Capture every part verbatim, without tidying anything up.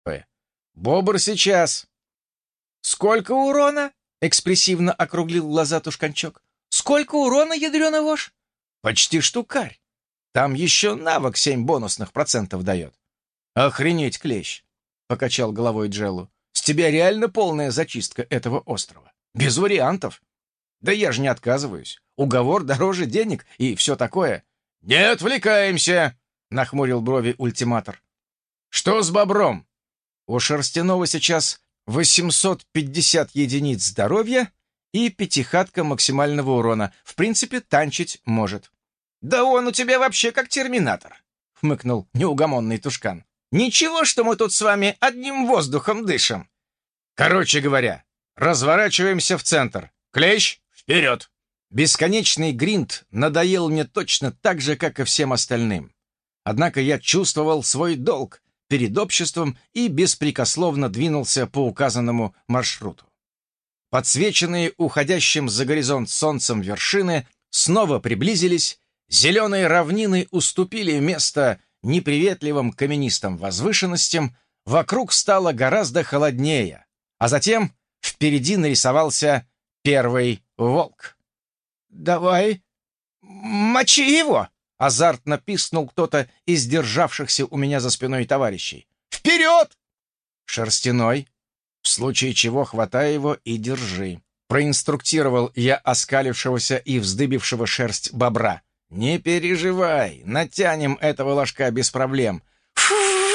Бобр сейчас. Сколько урона? Экспрессивно округлил глаза Тушканчок. Сколько урона, ядрёна вошь? Почти штукарь. Там еще навык семь бонусных процентов дает. Охренеть, клещ, покачал головой Джеллу. С тебя реально полная зачистка этого острова. Без вариантов. Да я же не отказываюсь. Уговор дороже денег и все такое. Не отвлекаемся, нахмурил брови ультиматор. Что с бобром? У Шерстяного сейчас восемьсот пятьдесят единиц здоровья и пятихатка максимального урона. В принципе, танчить может. «Да он у тебя вообще как терминатор», — хмыкнул неугомонный Тушкан. «Ничего, что мы тут с вами одним воздухом дышим». Короче говоря, разворачиваемся в центр. Клещ, вперед! Бесконечный гринд надоел мне точно так же, как и всем остальным. Однако я чувствовал свой долг перед обществом и беспрекословно двинулся по указанному маршруту. Подсвеченные уходящим за горизонт солнцем вершины снова приблизились, зеленые равнины уступили место неприветливым каменистым возвышенностям, вокруг стало гораздо холоднее, а затем впереди нарисовался первый волк. «Давай, мочи его!» — азартно пискнул кто-то из державшихся у меня за спиной товарищей. «Вперед!» «Шерстяной, в случае чего хватай его и держи», — проинструктировал я оскалившегося и вздыбившего шерсть бобра. «Не переживай, натянем этого ложка без проблем. Фу!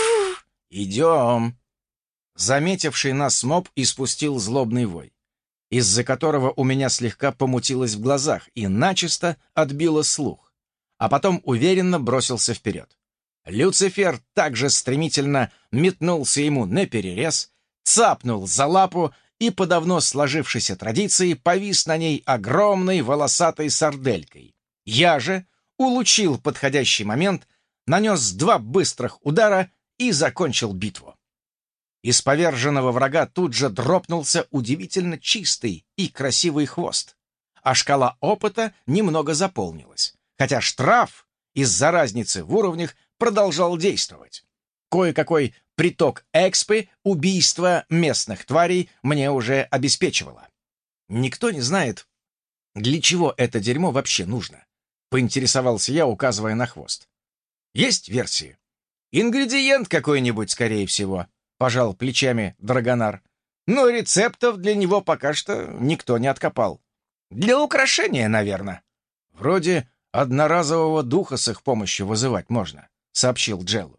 Идем!» Заметивший нас моб испустил злобный вой, из-за которого у меня слегка помутилось в глазах и начисто отбило слух, а потом уверенно бросился вперед. Люцифер также стремительно метнулся ему наперерез, цапнул за лапу и по давно сложившейся традиции повис на ней огромной волосатой сарделькой. Я же улучил подходящий момент, нанес два быстрых удара и закончил битву. Из поверженного врага тут же дропнулся удивительно чистый и красивый хвост, а шкала опыта немного заполнилась, хотя штраф из-за разницы в уровнях продолжал действовать. Кое-какой приток экспы убийства местных тварей мне уже обеспечивало. Никто не знает, для чего это дерьмо вообще нужно, поинтересовался я, указывая на хвост. Есть версии? Ингредиент какой-нибудь, скорее всего, пожал плечами Драгонар. Но рецептов для него пока что никто не откопал. Для украшения, наверное. Вроде одноразового духа с их помощью вызывать можно, сообщил Джеллу.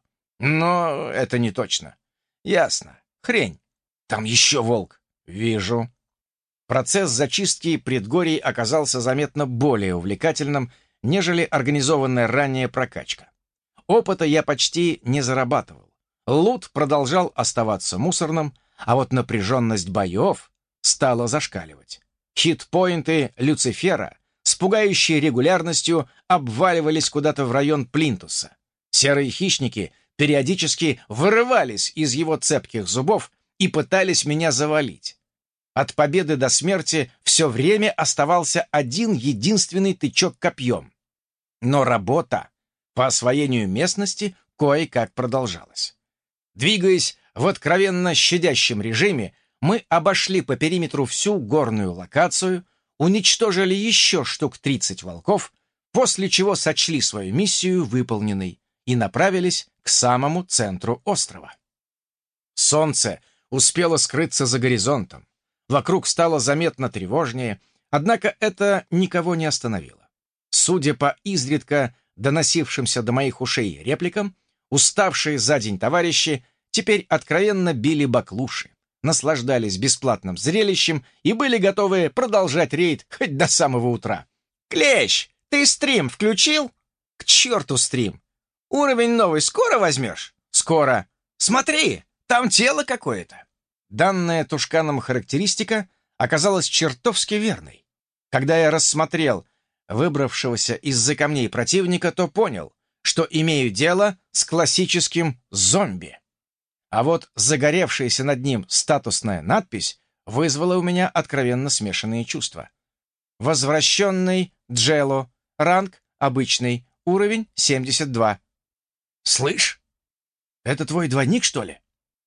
Но это не точно. Ясно. Хрень. Там еще волк. Вижу. Процесс зачистки предгорий оказался заметно более увлекательным, нежели организованная ранее прокачка. Опыта я почти не зарабатывал. Лут продолжал оставаться мусорным, а вот напряженность боев стала зашкаливать. Хитпоинты Люцифера с пугающей регулярностью обваливались куда-то в район Плинтуса. Серые хищники периодически вырывались из его цепких зубов и пытались меня завалить. От победы до смерти все время оставался один единственный тычок копьем. Но работа по освоению местности кое-как продолжалась. Двигаясь в откровенно щадящем режиме, мы обошли по периметру всю горную локацию, уничтожили еще штук тридцать волков, после чего сочли свою миссию выполненной и направились к самому центру острова. Солнце успело скрыться за горизонтом. Вокруг стало заметно тревожнее, однако это никого не остановило. Судя по изредка доносившимся до моих ушей репликам, уставшие за день товарищи теперь откровенно били баклуши, наслаждались бесплатным зрелищем и были готовы продолжать рейд хоть до самого утра. «Клещ, ты стрим включил?» «К черту стрим! Уровень новый скоро возьмешь?» «Скоро. Смотри, там тело какое-то». Данная Тушканом характеристика оказалась чертовски верной. Когда я рассмотрел выбравшегося из-за камней противника, то понял, что имею дело с классическим зомби. А вот загоревшаяся над ним статусная надпись вызвала у меня откровенно смешанные чувства. Возвращенный Джелло, ранг обычный, уровень семьдесят два. «Слышь, это твой двойник, что ли?»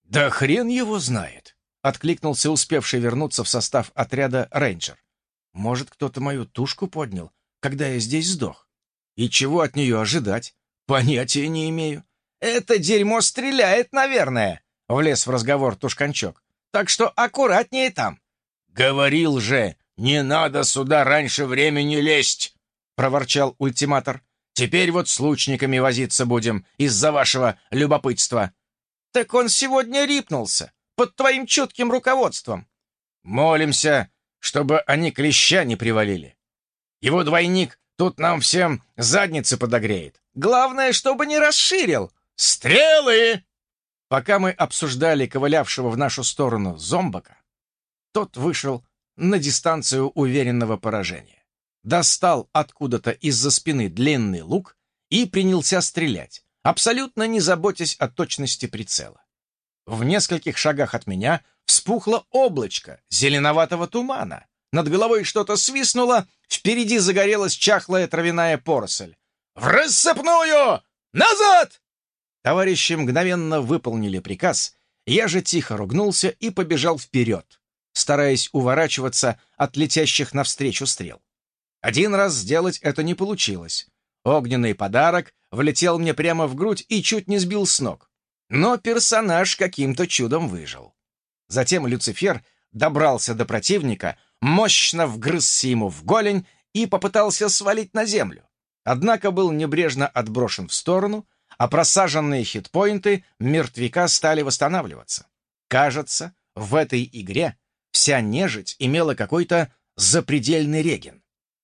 «Да хрен его знает!» — откликнулся успевший вернуться в состав отряда рейнджер. «Может, кто-то мою тушку поднял, когда я здесь сдох? И чего от нее ожидать? Понятия не имею». «Это дерьмо стреляет, наверное», — влез в разговор Тушканчок. «Так что аккуратнее там». «Говорил же, не надо сюда раньше времени лезть», — проворчал ультиматор. «Теперь вот с лучниками возиться будем из-за вашего любопытства». «Так он сегодня рипнулся, под твоим чутким руководством». «Молимся, чтобы они клеща не привалили. Его двойник тут нам всем задницы подогреет. Главное, чтобы не расширил. Стрелы!» Пока мы обсуждали ковылявшего в нашу сторону зомбака, тот вышел на дистанцию уверенного поражения, достал откуда-то из-за спины длинный лук и принялся стрелять, абсолютно не заботясь о точности прицела. В нескольких шагах от меня вспухло облачко зеленоватого тумана. Над головой что-то свистнуло, впереди загорелась чахлая травяная поросль. «В рассыпную! Назад!» Товарищи мгновенно выполнили приказ, я же тихо ругнулся и побежал вперед, стараясь уворачиваться от летящих навстречу стрел. Один раз сделать это не получилось. Огненный подарок влетел мне прямо в грудь и чуть не сбил с ног. Но персонаж каким-то чудом выжил. Затем Люцифер добрался до противника, мощно вгрызся ему в голень и попытался свалить на землю. Однако был небрежно отброшен в сторону, а просаженные хитпоинты мертвяка стали восстанавливаться. Кажется, в этой игре вся нежить имела какой-то запредельный реген.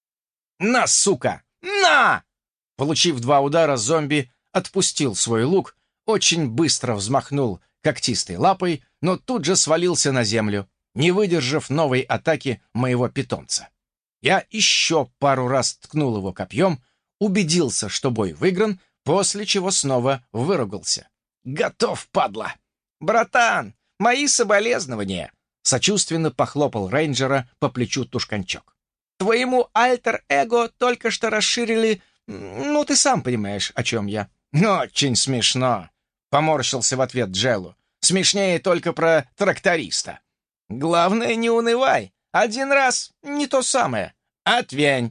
«На, сука! На!» Получив два удара, зомби отпустил свой лук, очень быстро взмахнул когтистой лапой, но тут же свалился на землю, не выдержав новой атаки моего питомца. Я еще пару раз ткнул его копьем, убедился, что бой выигран, после чего снова выругался. «Готов, падла!» «Братан, мои соболезнования!» Сочувственно похлопал рейнджера по плечу Тушканчок. «Твоему альтер-эго только что расширили... Ну, ты сам понимаешь, о чем я». «Очень смешно!» — поморщился в ответ Джеллу. «Смешнее только про тракториста». «Главное, не унывай. Один раз не то самое. Отвянь!»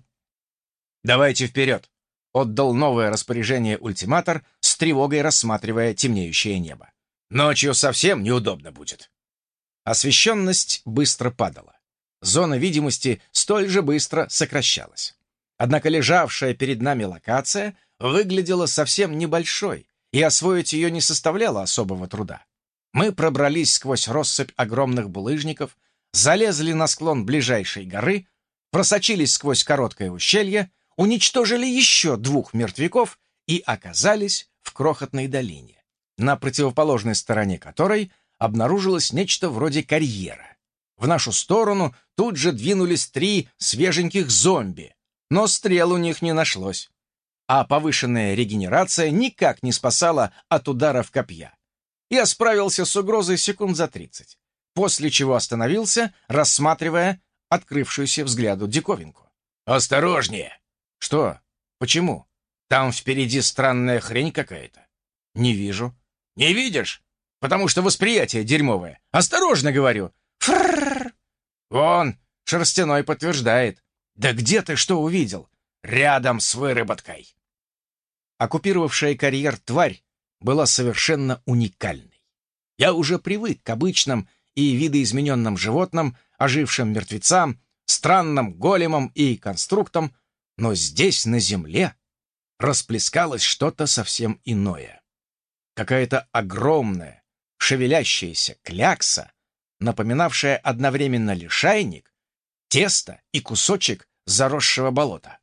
«Давайте вперед!» — отдал новое распоряжение ультиматор, с тревогой рассматривая темнеющее небо. «Ночью совсем неудобно будет». Освещенность быстро падала. Зона видимости столь же быстро сокращалась. Однако лежавшая перед нами локация выглядела совсем небольшой, и освоить ее не составляло особого труда. Мы пробрались сквозь россыпь огромных булыжников, залезли на склон ближайшей горы, просочились сквозь короткое ущелье, уничтожили еще двух мертвяков и оказались в крохотной долине, на противоположной стороне которой обнаружилось нечто вроде карьера. В нашу сторону тут же двинулись три свеженьких зомби, но стрел у них не нашлось. А повышенная регенерация никак не спасала от ударов копья. Я справился с угрозой секунд за тридцать, после чего остановился, рассматривая открывшуюся взгляду диковинку. «Осторожнее!» «Что? Почему? Там впереди странная хрень какая-то». «Не вижу». «Не видишь? Потому что восприятие дерьмовое. Осторожно, говорю!» «Фрррр!» «Вон, шерстяной подтверждает». «Да где ты что увидел?» «Рядом с выработкой». Оккупировавшая карьер тварь была совершенно уникальной. Я уже привык к обычным и видоизмененным животным, ожившим мертвецам, странным големам и конструктам, но здесь, на земле, расплескалось что-то совсем иное. Какая-то огромная, шевелящаяся клякса, напоминавшая одновременно лишайник, тесто и кусочек заросшего болота.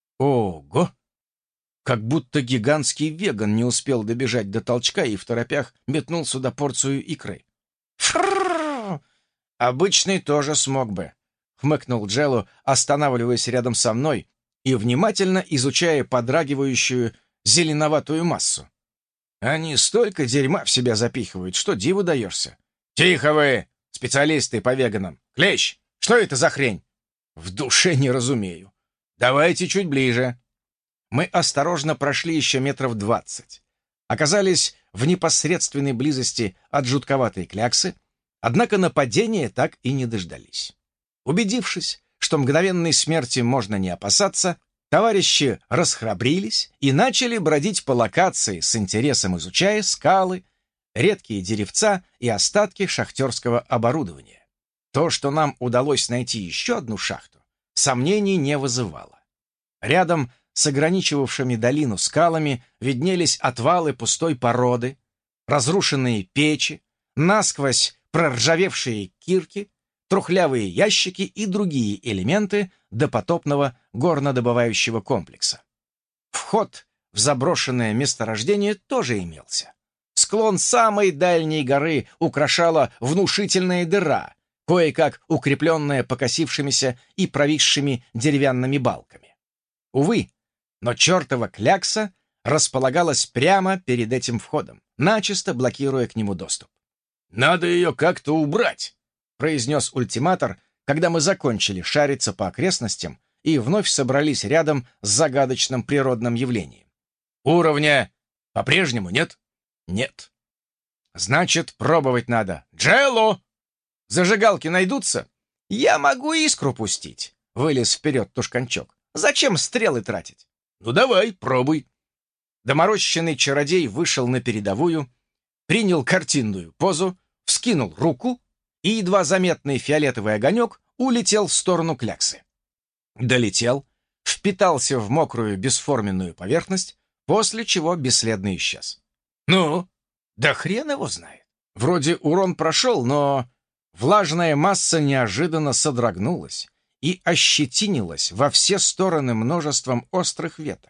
Ого! Как будто гигантский веган не успел добежать до толчка и в торопях метнул сюда порцию икры. «Фрррр! Обычный тоже смог бы», — хмыкнул Джелло, останавливаясь рядом со мной и внимательно изучая подрагивающую зеленоватую массу. «Они столько дерьма в себя запихивают, что диву даешься». «Тихо вы, специалисты по веганам! Клещ, что это за хрень?» «В душе не разумею. Давайте чуть ближе». Мы осторожно прошли еще метров двадцать. Оказались в непосредственной близости от жутковатой кляксы, однако нападения так и не дождались. Убедившись, что мгновенной смерти можно не опасаться, товарищи расхрабрились и начали бродить по локации с интересом, изучая скалы, редкие деревца и остатки шахтерского оборудования. То, что нам удалось найти еще одну шахту, сомнений не вызывало. Рядом с ограничивавшими долину скалами виднелись отвалы пустой породы, разрушенные печи, насквозь проржавевшие кирки, трухлявые ящики и другие элементы допотопного горнодобывающего комплекса. Вход в заброшенное месторождение тоже имелся. Склон самой дальней горы украшала внушительная дыра, кое-как укрепленная покосившимися и провисшими деревянными балками. Увы, но чертова клякса располагалась прямо перед этим входом, начисто блокируя к нему доступ. «Надо ее как-то убрать», — произнес ультиматор, когда мы закончили шариться по окрестностям и вновь собрались рядом с загадочным природным явлением. «Уровня по-прежнему нет?» «Нет». «Значит, пробовать надо. Джелло! Зажигалки найдутся?» «Я могу искру пустить», — вылез вперед Тушканчок. «Зачем стрелы тратить?» «Ну давай, пробуй». Доморощенный чародей вышел на передовую, принял картинную позу, вскинул руку, и едва заметный фиолетовый огонек улетел в сторону кляксы. Долетел, впитался в мокрую бесформенную поверхность, после чего бесследно исчез. «Ну?» Да хрен его знает. Вроде урон прошел, но влажная масса неожиданно содрогнулась и ощетинилась во все стороны множеством острых веток.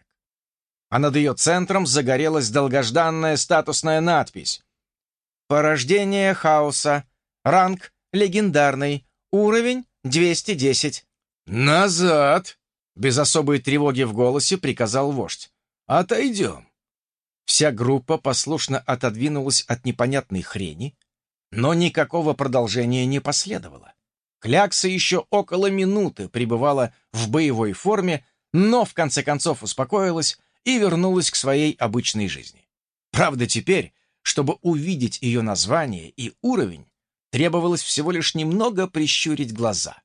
А над ее центром загорелась долгожданная статусная надпись: «Порождение хаоса. Ранг легендарный. Уровень двести десять». «Назад!» — без особой тревоги в голосе приказал вождь. «Отойдем». Вся группа послушно отодвинулась от непонятной хрени, но никакого продолжения не последовало. Клякса еще около минуты пребывала в боевой форме, но в конце концов успокоилась и вернулась к своей обычной жизни. Правда, теперь, чтобы увидеть ее название и уровень, требовалось всего лишь немного прищурить глаза.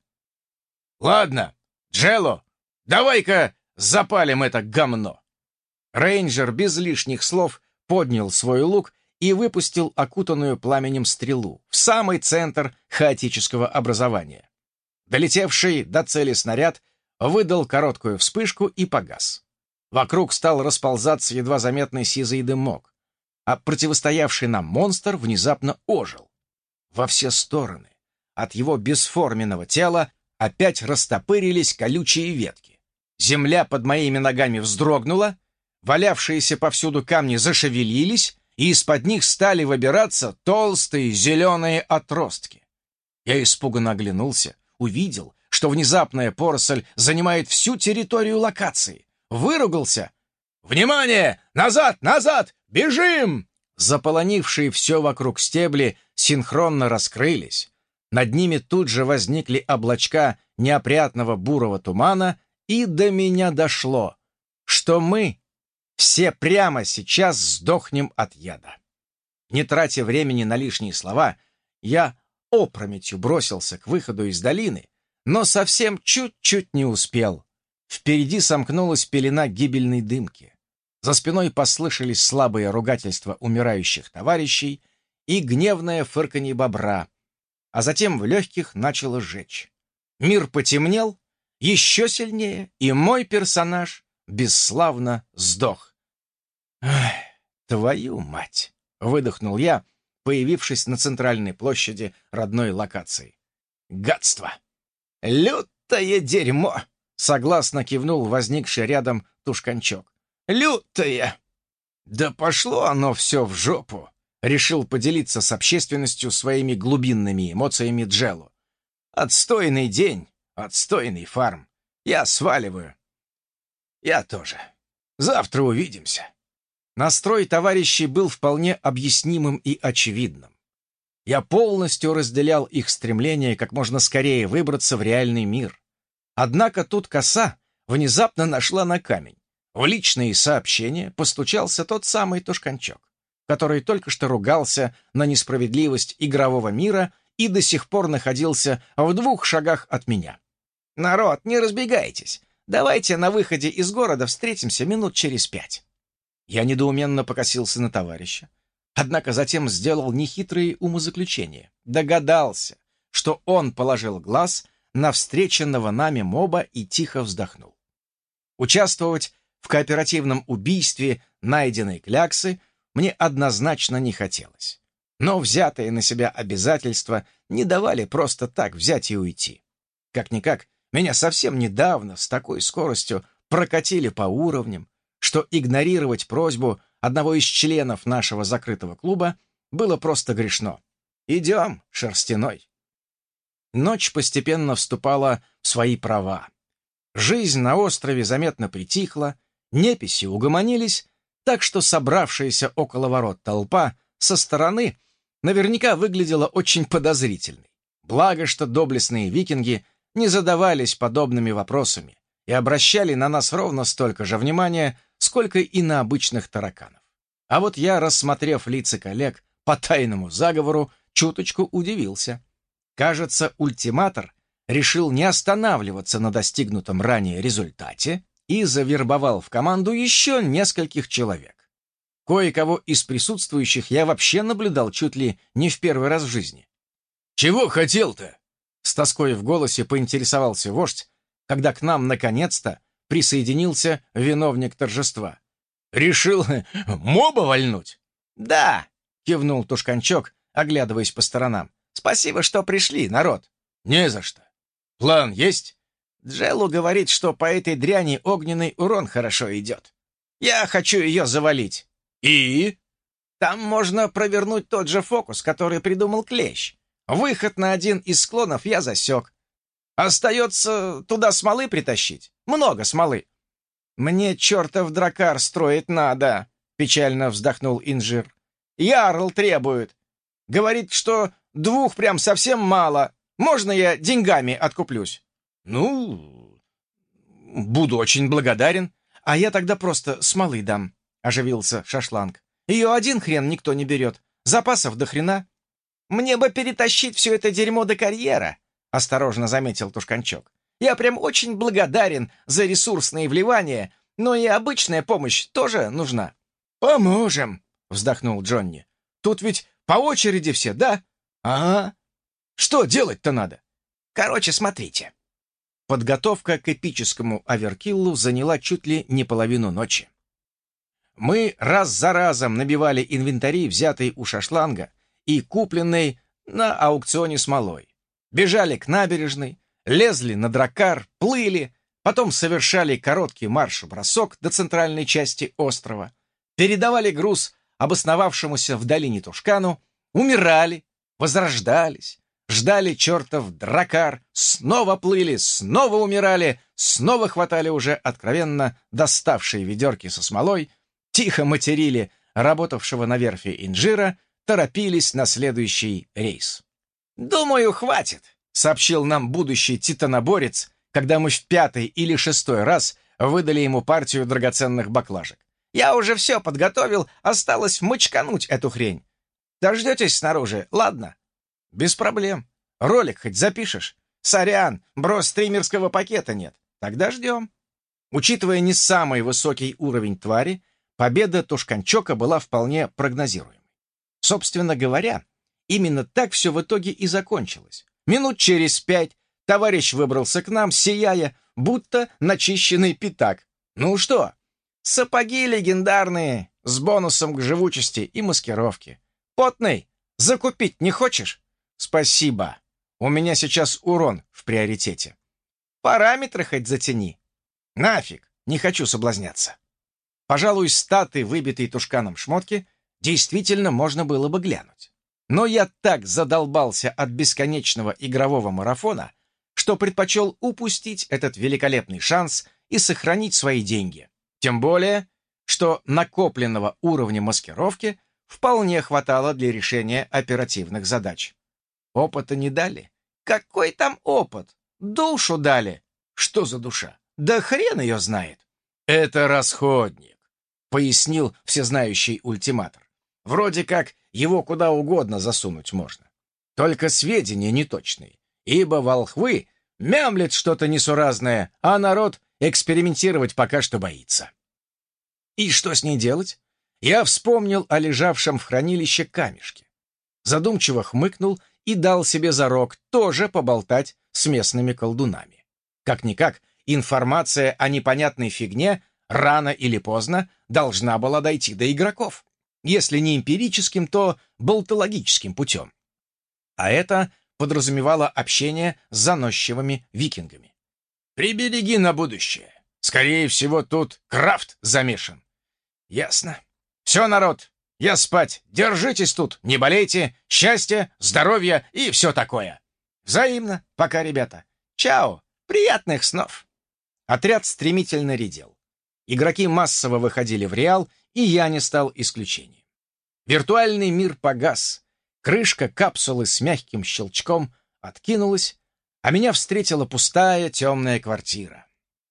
«Ладно, Джелло, давай-ка запалим это гомно!» Рейнджер без лишних слов поднял свой лук и выпустил окутанную пламенем стрелу в самый центр хаотического образования. Долетевший до цели снаряд выдал короткую вспышку и погас. Вокруг стал расползаться едва заметный сизый дымок, а противостоявший нам монстр внезапно ожил. Во все стороны от его бесформенного тела опять растопырились колючие ветки. Земля под моими ногами вздрогнула, валявшиеся повсюду камни зашевелились, и из-под них стали выбираться толстые зеленые отростки. Я испуганно оглянулся, увидел, что внезапная поросль занимает всю территорию локации. Выругался. «Внимание! Назад! Назад! Бежим!» Заполонившие все вокруг стебли синхронно раскрылись. Над ними тут же возникли облачка неопрятного бурого тумана, и до меня дошло, что мы все прямо сейчас сдохнем от яда. Не тратя времени на лишние слова, я опрометью бросился к выходу из долины, но совсем чуть-чуть не успел. Впереди сомкнулась пелена гибельной дымки. За спиной послышались слабые ругательства умирающих товарищей и гневное фырканье бобра, а затем в легких начало жечь. Мир потемнел еще сильнее, и мой персонаж бесславно сдох. «Ах, твою мать!» — выдохнул я, появившись на центральной площади родной локации. «Гадство! Лютое дерьмо!» — согласно кивнул возникший рядом Тушканчок. «Лютое!» «Да пошло оно все в жопу!» — решил поделиться с общественностью своими глубинными эмоциями Джелло. «Отстойный день, отстойный фарм. Я сваливаю». «Я тоже. Завтра увидимся». Настрой товарищей был вполне объяснимым и очевидным. Я полностью разделял их стремление как можно скорее выбраться в реальный мир. Однако тут коса внезапно нашла на камень. В личные сообщения постучался тот самый Тушканчок. который только что ругался на несправедливость игрового мира и до сих пор находился в двух шагах от меня. «Народ, не разбегайтесь. Давайте на выходе из города встретимся минут через пять». Я недоуменно покосился на товарища, однако затем сделал нехитрые умозаключения. Догадался, что он положил глаз на встреченного нами моба и тихо вздохнул. Участвовать в кооперативном убийстве найденной кляксы мне однозначно не хотелось. Но взятые на себя обязательства не давали просто так взять и уйти. Как-никак, меня совсем недавно с такой скоростью прокатили по уровням, что игнорировать просьбу одного из членов нашего закрытого клуба было просто грешно. «Идем, Шерстяной». Ночь постепенно вступала в свои права. Жизнь на острове заметно притихла, неписи угомонились, так что собравшаяся около ворот толпа со стороны наверняка выглядела очень подозрительной. Благо, что доблестные викинги не задавались подобными вопросами и обращали на нас ровно столько же внимания, сколько и на обычных тараканов. А вот я, рассмотрев лица коллег по тайному заговору, чуточку удивился. Кажется, ультиматор решил не останавливаться на достигнутом ранее результате и завербовал в команду еще нескольких человек. Кое-кого из присутствующих я вообще наблюдал чуть ли не в первый раз в жизни. «Чего хотел-то?» С тоской в голосе поинтересовался вождь, когда к нам наконец-то присоединился виновник торжества. «Решил моба вальнуть?» «Да», — кивнул Тушканчок, оглядываясь по сторонам. «Спасибо, что пришли, народ». «Не за что. План есть?» Джеллу говорит, что по этой дряни огненный урон хорошо идет. Я хочу ее завалить. «И?» Там можно провернуть тот же фокус, который придумал Клещ. Выход на один из склонов я засек. Остается туда смолы притащить. Много смолы. «Мне чертов дракар строить надо», — печально вздохнул Инжир. «Ярл требует. Говорит, что двух прям совсем мало. Можно я деньгами откуплюсь?» «Ну, буду очень благодарен». «А я тогда просто смолы дам», — оживился Шашланг. «Ее один хрен никто не берет. Запасов до хрена». «Мне бы перетащить все это дерьмо до карьера», — осторожно заметил Тушканчок. «Я прям очень благодарен за ресурсные вливания, но и обычная помощь тоже нужна». «Поможем», — вздохнул Джонни. «Тут ведь по очереди все, да?» «Ага. Что делать-то надо?» «Короче, смотрите». Подготовка к эпическому оверкиллу заняла чуть ли не половину ночи. Мы раз за разом набивали инвентари, взятые у Шашланга и купленные на аукционе смолой. Бежали к набережной, лезли на дракар, плыли, потом совершали короткий марш-бросок до центральной части острова, передавали груз обосновавшемуся в долине Тушкану, умирали, возрождались, ждали чертов дракар, снова плыли, снова умирали, снова хватали уже откровенно доставшие ведерки со смолой, тихо материли работавшего на верфи инжира, торопились на следующий рейс. «Думаю, хватит», — сообщил нам будущий титаноборец, когда мы в пятый или шестой раз выдали ему партию драгоценных баклажек. «Я уже все подготовил, осталось мочкануть эту хрень. Дождетесь снаружи, ладно?» «Без проблем. Ролик хоть запишешь?» «Сорян, брос стримерского пакета нет. Тогда ждем». Учитывая не самый высокий уровень твари, победа Тушканчока была вполне прогнозируемой. Собственно говоря, именно так все в итоге и закончилось. Минут через пять товарищ выбрался к нам, сияя, будто начищенный пятак. «Ну что?» «Сапоги легендарные, с бонусом к живучести и маскировке. Потный, закупить не хочешь?» «Спасибо. У меня сейчас урон в приоритете». «Параметры хоть затяни». «Нафиг, не хочу соблазняться». Пожалуй, статы, выбитые Тушканом шмотки, действительно можно было бы глянуть. Но я так задолбался от бесконечного игрового марафона, что предпочел упустить этот великолепный шанс и сохранить свои деньги. Тем более, что накопленного уровня маскировки вполне хватало для решения оперативных задач. Опыта не дали? Какой там опыт? Душу дали. Что за душа? Да хрен ее знает. «Это расходник», — пояснил всезнающий ультиматор. Вроде как его куда угодно засунуть можно. Только сведения неточные, ибо волхвы мямлят что-то несуразное, а народ экспериментировать пока что боится. И что с ней делать? Я вспомнил о лежавшем в хранилище камешке. Задумчиво хмыкнул и дал себе зарок тоже поболтать с местными колдунами. Как-никак, информация о непонятной фигне рано или поздно должна была дойти до игроков. Если не эмпирическим, то болтологическим путем. А это подразумевало общение с заносчивыми викингами. Прибереги на будущее. Скорее всего, тут крафт замешан. Ясно. Все, народ, я спать. Держитесь тут, не болейте. Счастья, здоровья и все такое. Взаимно. Пока, ребята. Чао. Приятных снов. Отряд стремительно редел. Игроки массово выходили в реал, и я не стал исключением. Виртуальный мир погас. Крышка капсулы с мягким щелчком откинулась, а меня встретила пустая темная квартира.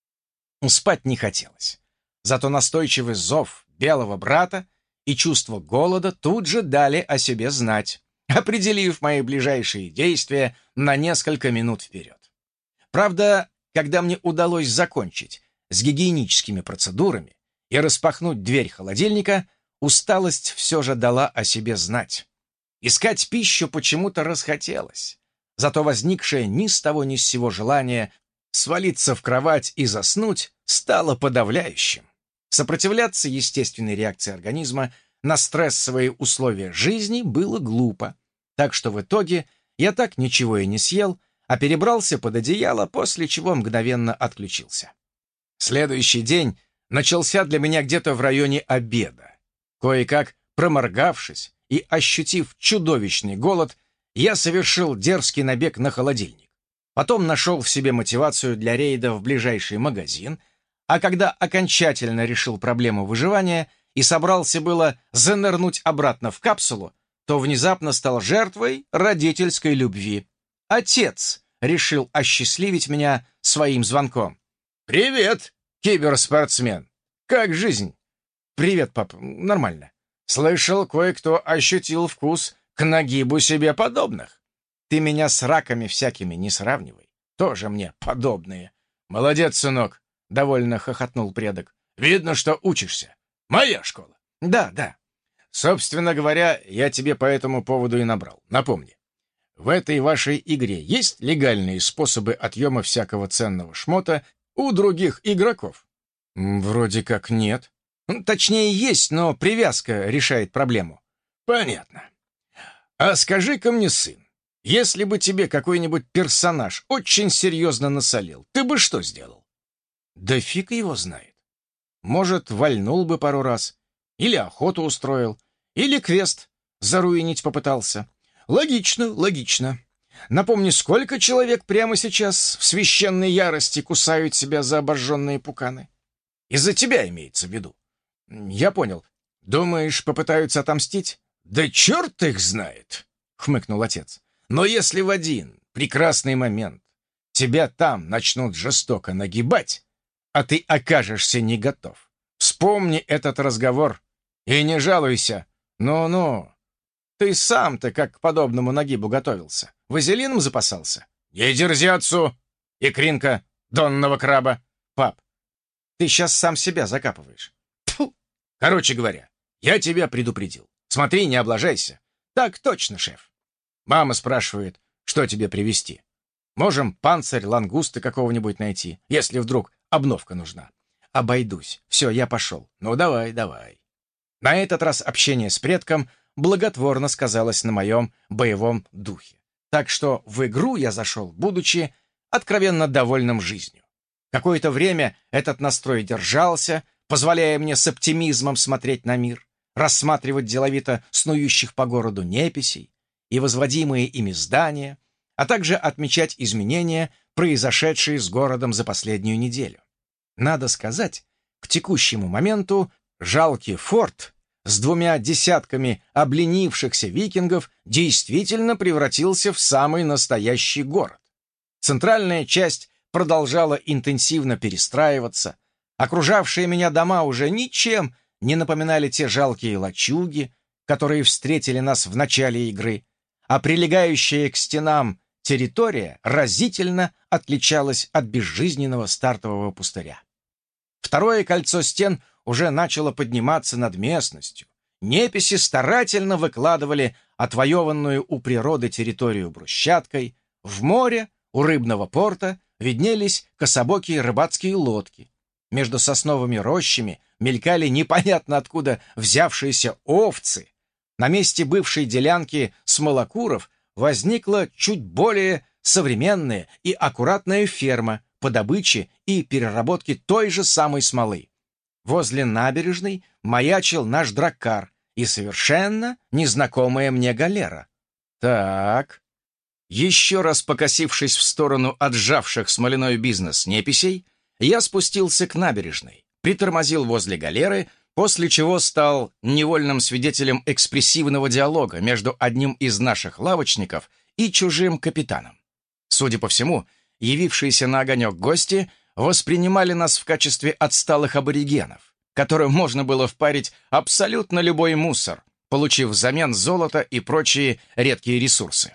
Спать не хотелось. Зато настойчивый зов белого брата и чувство голода тут же дали о себе знать, определив мои ближайшие действия на несколько минут вперед. Правда, когда мне удалось закончить с гигиеническими процедурами и распахнуть дверь холодильника, усталость все же дала о себе знать. Искать пищу почему-то расхотелось. Зато возникшее ни с того ни с сего желание свалиться в кровать и заснуть стало подавляющим. Сопротивляться естественной реакции организма на стрессовые условия жизни было глупо. Так что в итоге я так ничего и не съел, а перебрался под одеяло, после чего мгновенно отключился. Следующий день начался для меня где-то в районе обеда. Кое-как проморгавшись и ощутив чудовищный голод, я совершил дерзкий набег на холодильник. Потом нашел в себе мотивацию для рейда в ближайший магазин, а когда окончательно решил проблему выживания и собрался было занырнуть обратно в капсулу, то внезапно стал жертвой родительской любви. Отец решил осчастливить меня своим звонком. «Привет, киберспортсмен! Как жизнь?» «Привет, пап. Нормально. Слышал, кое-кто ощутил вкус к нагибу себе подобных. Ты меня с раками всякими не сравнивай. Тоже мне подобные». «Молодец, сынок!» — довольно хохотнул предок. «Видно, что учишься. Моя школа». «Да, да. Собственно говоря, я тебе по этому поводу и набрал. Напомни, в этой вашей игре есть легальные способы отъема всякого ценного шмота у других игроков?» «Вроде как нет». «Точнее, есть, но привязка решает проблему». «Понятно. А скажи-ка мне, сын, если бы тебе какой-нибудь персонаж очень серьезно насолил, ты бы что сделал?» «Да фиг его знает. Может, вальнул бы пару раз, или охоту устроил, или квест заруинить попытался». «Логично, логично. Напомни, сколько человек прямо сейчас в священной ярости кусают себя за обожженные пуканы? Из-за тебя имеется в виду». «Я понял. Думаешь, попытаются отомстить?» «Да черт их знает!» — хмыкнул отец. «Но если в один прекрасный момент тебя там начнут жестоко нагибать, а ты окажешься не готов, вспомни этот разговор и не жалуйся. Ну-ну, ты сам-то как к подобному нагибу готовился? Вазелином запасался?» «Не дерзи отцу, икринка донного краба!» «Пап, ты сейчас сам себя закапываешь». Тьфу! Короче говоря, я тебя предупредил. Смотри, не облажайся. Так точно, шеф. Мама спрашивает, что тебе привезти. Можем панцирь, лангусты какого-нибудь найти, если вдруг обновка нужна. Обойдусь. Все, я пошел. Ну, давай, давай. На этот раз общение с предком благотворно сказалось на моем боевом духе. Так что в игру я зашел, будучи откровенно довольным жизнью. Какое-то время этот настрой держался, позволяя мне с оптимизмом смотреть на мир, рассматривать деловито снующих по городу неписей и возводимые ими здания, а также отмечать изменения, произошедшие с городом за последнюю неделю. Надо сказать, к текущему моменту жалкий форт с двумя десятками обленившихся викингов действительно превратился в самый настоящий город. Центральная часть продолжала интенсивно перестраиваться, окружавшие меня дома уже ничем не напоминали те жалкие лачуги, которые встретили нас в начале игры, а прилегающая к стенам территория разительно отличалась от безжизненного стартового пустыря. Второе кольцо стен уже начало подниматься над местностью. Неписи старательно выкладывали отвоеванную у природы территорию брусчаткой. В море, у рыбного порта, виднелись кособокие рыбацкие лодки. Между сосновыми рощами мелькали непонятно откуда взявшиеся овцы. На месте бывшей делянки смолокуров возникла чуть более современная и аккуратная ферма по добыче и переработке той же самой смолы. Возле набережной маячил наш драккар и совершенно незнакомая мне галера. Так, еще раз покосившись в сторону отжавших смоляной бизнес неписей, я спустился к набережной, притормозил возле галеры, после чего стал невольным свидетелем экспрессивного диалога между одним из наших лавочников и чужим капитаном. Судя по всему, явившиеся на огонек гости воспринимали нас в качестве отсталых аборигенов, которым можно было впарить абсолютно любой мусор, получив взамен золото и прочие редкие ресурсы.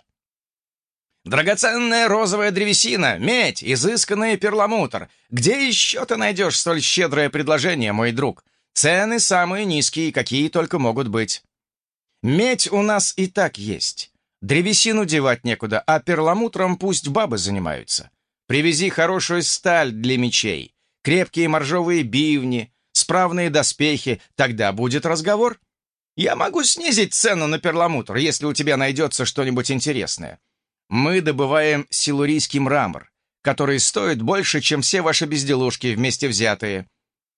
«Драгоценная розовая древесина, медь, изысканный перламутр. Где еще ты найдешь столь щедрое предложение, мой друг? Цены самые низкие, какие только могут быть. Медь у нас и так есть. Древесину девать некуда, а перламутром пусть бабы занимаются. Привези хорошую сталь для мечей, крепкие моржовые бивни, справные доспехи, тогда будет разговор. Я могу снизить цену на перламутр, если у тебя найдется что-нибудь интересное. Мы добываем силурийский мрамор, который стоит больше, чем все ваши безделушки вместе взятые.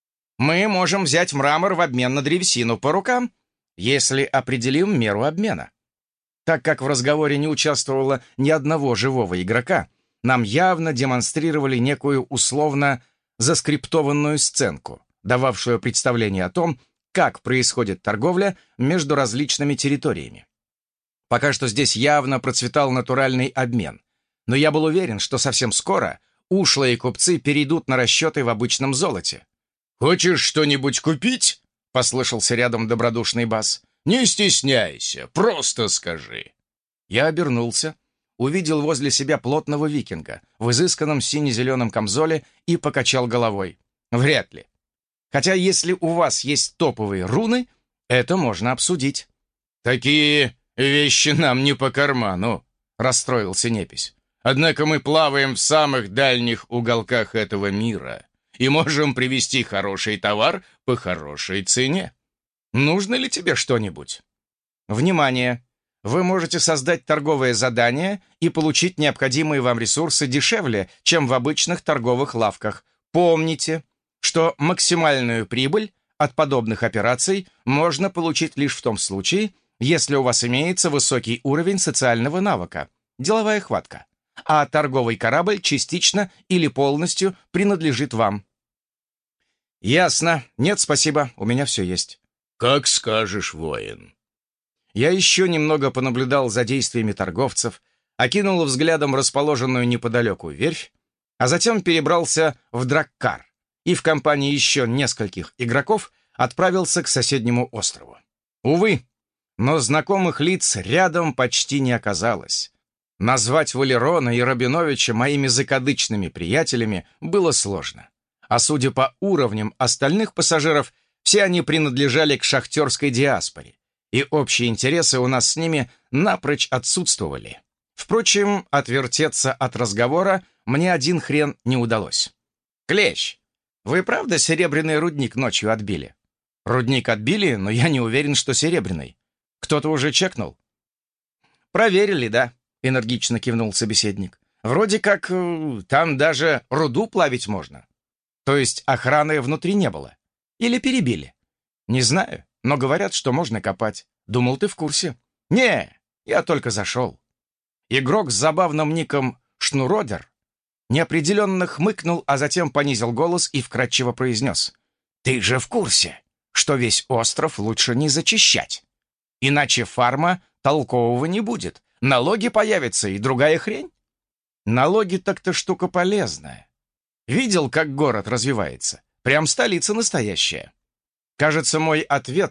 Мы можем взять мрамор в обмен на древесину по рукам, если определим меру обмена. Так как в разговоре не участвовало ни одного живого игрока, нам явно демонстрировали некую условно заскриптованную сценку, дававшую представление о том, как происходит торговля между различными территориями. Пока что здесь явно процветал натуральный обмен, но я был уверен, что совсем скоро ушлые купцы перейдут на расчеты в обычном золоте. «Хочешь что-нибудь купить?» — послышался рядом добродушный бас. «Не стесняйся, просто скажи». Я обернулся, увидел возле себя плотного викинга в изысканном сине-зеленом камзоле и покачал головой. «Вряд ли. Хотя если у вас есть топовые руны, это можно обсудить». «Такие вещи нам не по карману», — расстроился непись. «Однако мы плаваем в самых дальних уголках этого мира и можем привезти хороший товар по хорошей цене. Нужно ли тебе что-нибудь?» Внимание! Вы можете создать торговое задание и получить необходимые вам ресурсы дешевле, чем в обычных торговых лавках. Помните, что максимальную прибыль от подобных операций можно получить лишь в том случае, если у вас имеется высокий уровень социального навыка, деловая хватка, а торговый корабль частично или полностью принадлежит вам. «Ясно. Нет, спасибо. У меня все есть». «Как скажешь, воин». Я еще немного понаблюдал за действиями торговцев, окинул взглядом расположенную неподалеку верфь, а затем перебрался в Драккар и в компании еще нескольких игроков отправился к соседнему острову. Увы, но знакомых лиц рядом почти не оказалось. Назвать Валерона и Рабиновича моими закадычными приятелями было сложно. А судя по уровням остальных пассажиров, все они принадлежали к шахтерской диаспоре, и общие интересы у нас с ними напрочь отсутствовали. Впрочем, отвертеться от разговора мне один хрен не удалось. «Клещ, вы правда серебряный рудник ночью отбили?» «Рудник отбили, но я не уверен, что серебряный. Кто-то уже чекнул?» «Проверили, да», — энергично кивнул собеседник. «Вроде как э, там даже руду плавить можно. То есть охраны внутри не было. Или перебили? Не знаю, но говорят, что можно копать. Думал, ты в курсе». «Не, я только зашел». Игрок с забавным ником Шнуродер неопределенно хмыкнул, а затем понизил голос и вкратчиво произнес. «Ты же в курсе, что весь остров лучше не зачищать? Иначе фарма толкового не будет. Налоги появятся и другая хрень». «Налоги так-то штука полезная. Видел, как город развивается? Прям столица настоящая». Кажется, мой ответ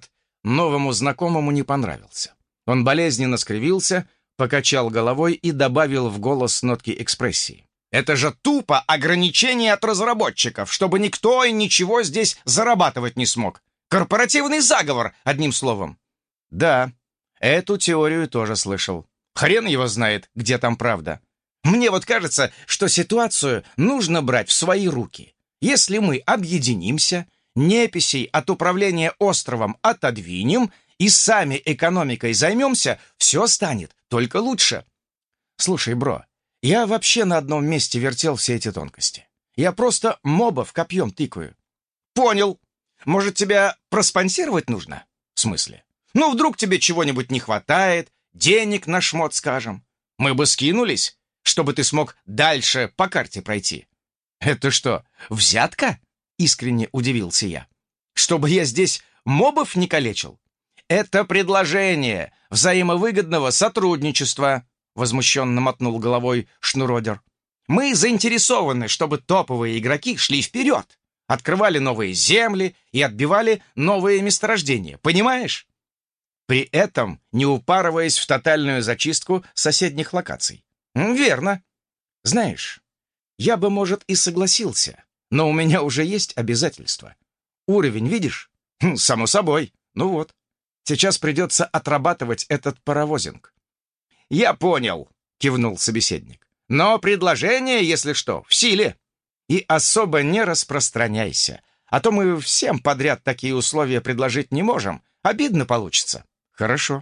новому знакомому не понравился. Он болезненно скривился, покачал головой и добавил в голос нотки экспрессии. «Это же тупо ограничение от разработчиков, чтобы никто и ничего здесь зарабатывать не смог. Корпоративный заговор, одним словом». «Да, эту теорию тоже слышал. Хрен его знает, где там правда. Мне вот кажется, что ситуацию нужно брать в свои руки. Если мы объединимся, неписей от управления островом отодвинем и сами экономикой займемся, все станет только лучше». «Слушай, бро, я вообще на одном месте вертел все эти тонкости. Я просто мобов копьем тыкаю». «Понял. Может, тебя проспонсировать нужно?» «В смысле? Ну, вдруг тебе чего-нибудь не хватает, денег на шмот, скажем. Мы бы скинулись, чтобы ты смог дальше по карте пройти». «Это что, взятка?» — искренне удивился я. «Чтобы я здесь мобов не калечил?» «Это предложение взаимовыгодного сотрудничества», — возмущенно мотнул головой Шнуродер. «Мы заинтересованы, чтобы топовые игроки шли вперед, открывали новые земли и отбивали новые месторождения, понимаешь? При этом не упарываясь в тотальную зачистку соседних локаций». «Верно. Знаешь, я бы, может, и согласился, но у меня уже есть обязательства. Уровень видишь? Хм, само собой. Ну вот. Сейчас придется отрабатывать этот паровозинг». «Я понял», — кивнул собеседник. «Но предложение, если что, в силе. И особо не распространяйся, а то мы всем подряд такие условия предложить не можем. Обидно получится». «Хорошо».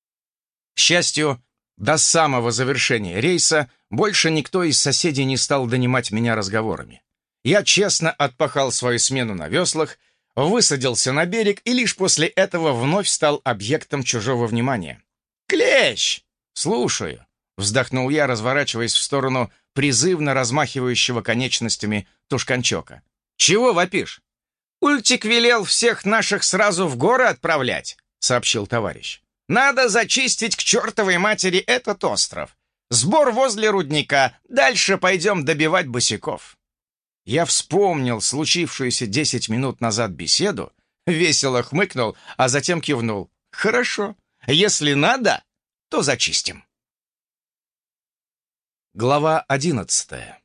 К счастью, до самого завершения рейса больше никто из соседей не стал донимать меня разговорами. Я честно отпахал свою смену на веслах, высадился на берег и лишь после этого вновь стал объектом чужого внимания. «Клещ!» «Слушаю», — вздохнул я, разворачиваясь в сторону призывно размахивающего конечностями тушканчока. «Чего вопишь?» «Ультик велел всех наших сразу в горы отправлять», — сообщил товарищ. «Надо зачистить к чертовой матери этот остров. Сбор возле рудника. Дальше пойдем добивать босиков». Я вспомнил случившуюся десять минут назад беседу, весело хмыкнул, а затем кивнул. «Хорошо. Если надо, то зачистим». Глава одиннадцатая.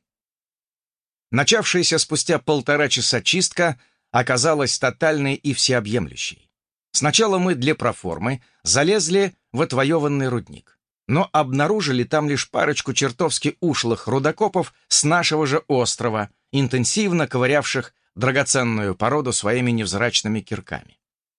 Начавшаяся спустя полтора часа чистка оказалась тотальной и всеобъемлющей. Сначала мы для проформы залезли в отвоеванный рудник, но обнаружили там лишь парочку чертовски ушлых рудокопов с нашего же острова, интенсивно ковырявших драгоценную породу своими невзрачными кирками.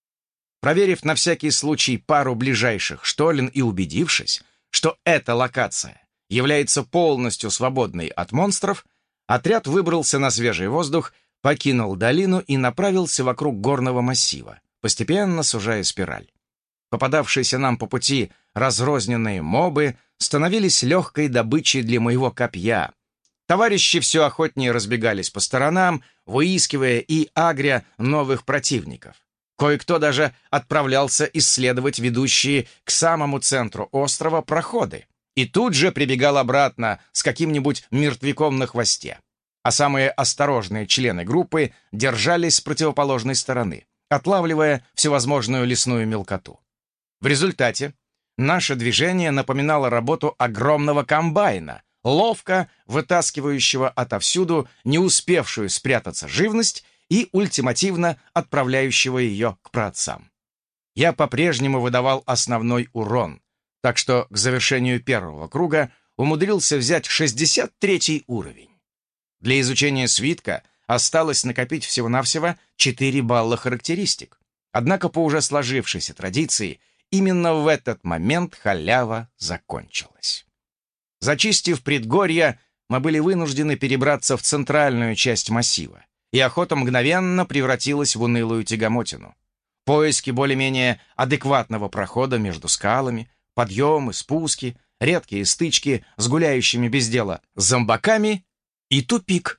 Проверив на всякий случай пару ближайших штолен и убедившись, что эта локация является полностью свободной от монстров, отряд выбрался на свежий воздух, покинул долину и направился вокруг горного массива, постепенно сужая спираль. Попадавшиеся нам по пути разрозненные мобы становились легкой добычей для моего копья. Товарищи все охотнее разбегались по сторонам, выискивая и агря новых противников. Кое-кто даже отправлялся исследовать ведущие к самому центру острова проходы и тут же прибегал обратно с каким-нибудь мертвяком на хвосте. А самые осторожные члены группы держались с противоположной стороны, отлавливая всевозможную лесную мелкоту. В результате наше движение напоминало работу огромного комбайна, ловко вытаскивающего отовсюду не успевшую спрятаться живность и ультимативно отправляющего ее к праотцам. Я по-прежнему выдавал основной урон, так что к завершению первого круга умудрился взять шестьдесят третий уровень. Для изучения свитка осталось накопить всего-навсего четыре балла характеристик. Однако по уже сложившейся традиции именно в этот момент халява закончилась. Зачистив предгорья, мы были вынуждены перебраться в центральную часть массива, и охота мгновенно превратилась в унылую тягомотину. Поиски более-менее адекватного прохода между скалами, подъемы, спуски, редкие стычки с гуляющими без дела зомбаками и тупик.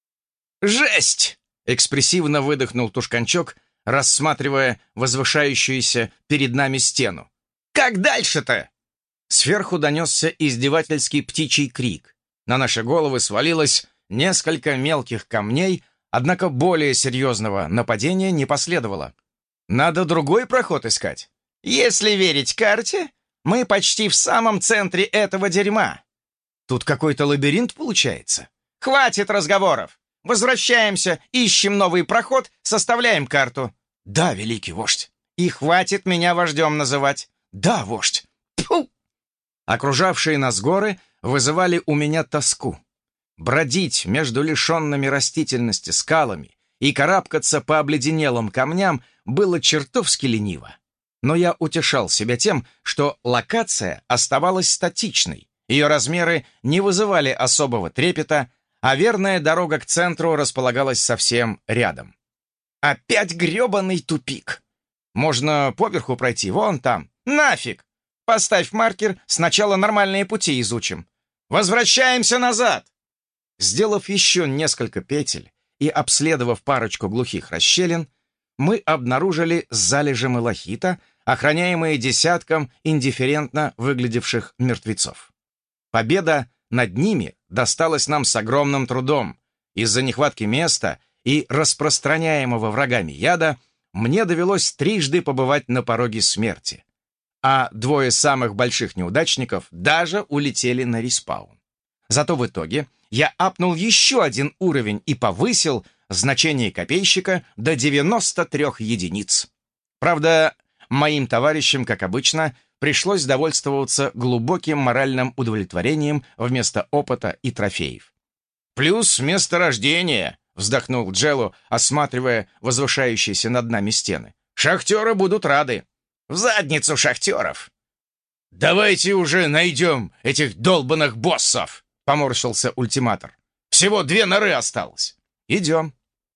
«Жесть!» — экспрессивно выдохнул Тушканчок, рассматривая возвышающуюся перед нами стену. «Как дальше-то?» Сверху донесся издевательский птичий крик. На наши головы свалилось несколько мелких камней, однако более серьезного нападения не последовало. Надо другой проход искать. Если верить карте, мы почти в самом центре этого дерьма. Тут какой-то лабиринт получается. Хватит разговоров. Возвращаемся, ищем новый проход, составляем карту. Да, великий вождь. И хватит меня вождем называть. Да, вождь. Тьфу! Окружавшие нас горы вызывали у меня тоску. Бродить между лишенными растительности скалами и карабкаться по обледенелым камням было чертовски лениво. Но я утешал себя тем, что локация оставалась статичной, ее размеры не вызывали особого трепета, а верная дорога к центру располагалась совсем рядом. Опять гребаный тупик. Можно поверху пройти, вон там. Нафиг! Поставь маркер, сначала нормальные пути изучим. Возвращаемся назад! Сделав еще несколько петель и обследовав парочку глухих расщелин, мы обнаружили залежи малахита, охраняемые десятком индифферентно выглядевших мертвецов. Победа над ними досталась нам с огромным трудом. Из-за нехватки места и распространяемого врагами яда мне довелось трижды побывать на пороге смерти, а двое самых больших неудачников даже улетели на респаун. Зато в итоге я апнул еще один уровень и повысил значение копейщика до девяноста трёх единиц. Правда, моим товарищам, как обычно, пришлось довольствоваться глубоким моральным удовлетворением вместо опыта и трофеев. «Плюс месторождение», — вздохнул Джелло, осматривая возвышающиеся над нами стены. «Шахтеры будут рады». «В задницу шахтеров!» «Давайте уже найдем этих долбанных боссов!» — поморщился ультиматор. «Всего две норы осталось». «Идем».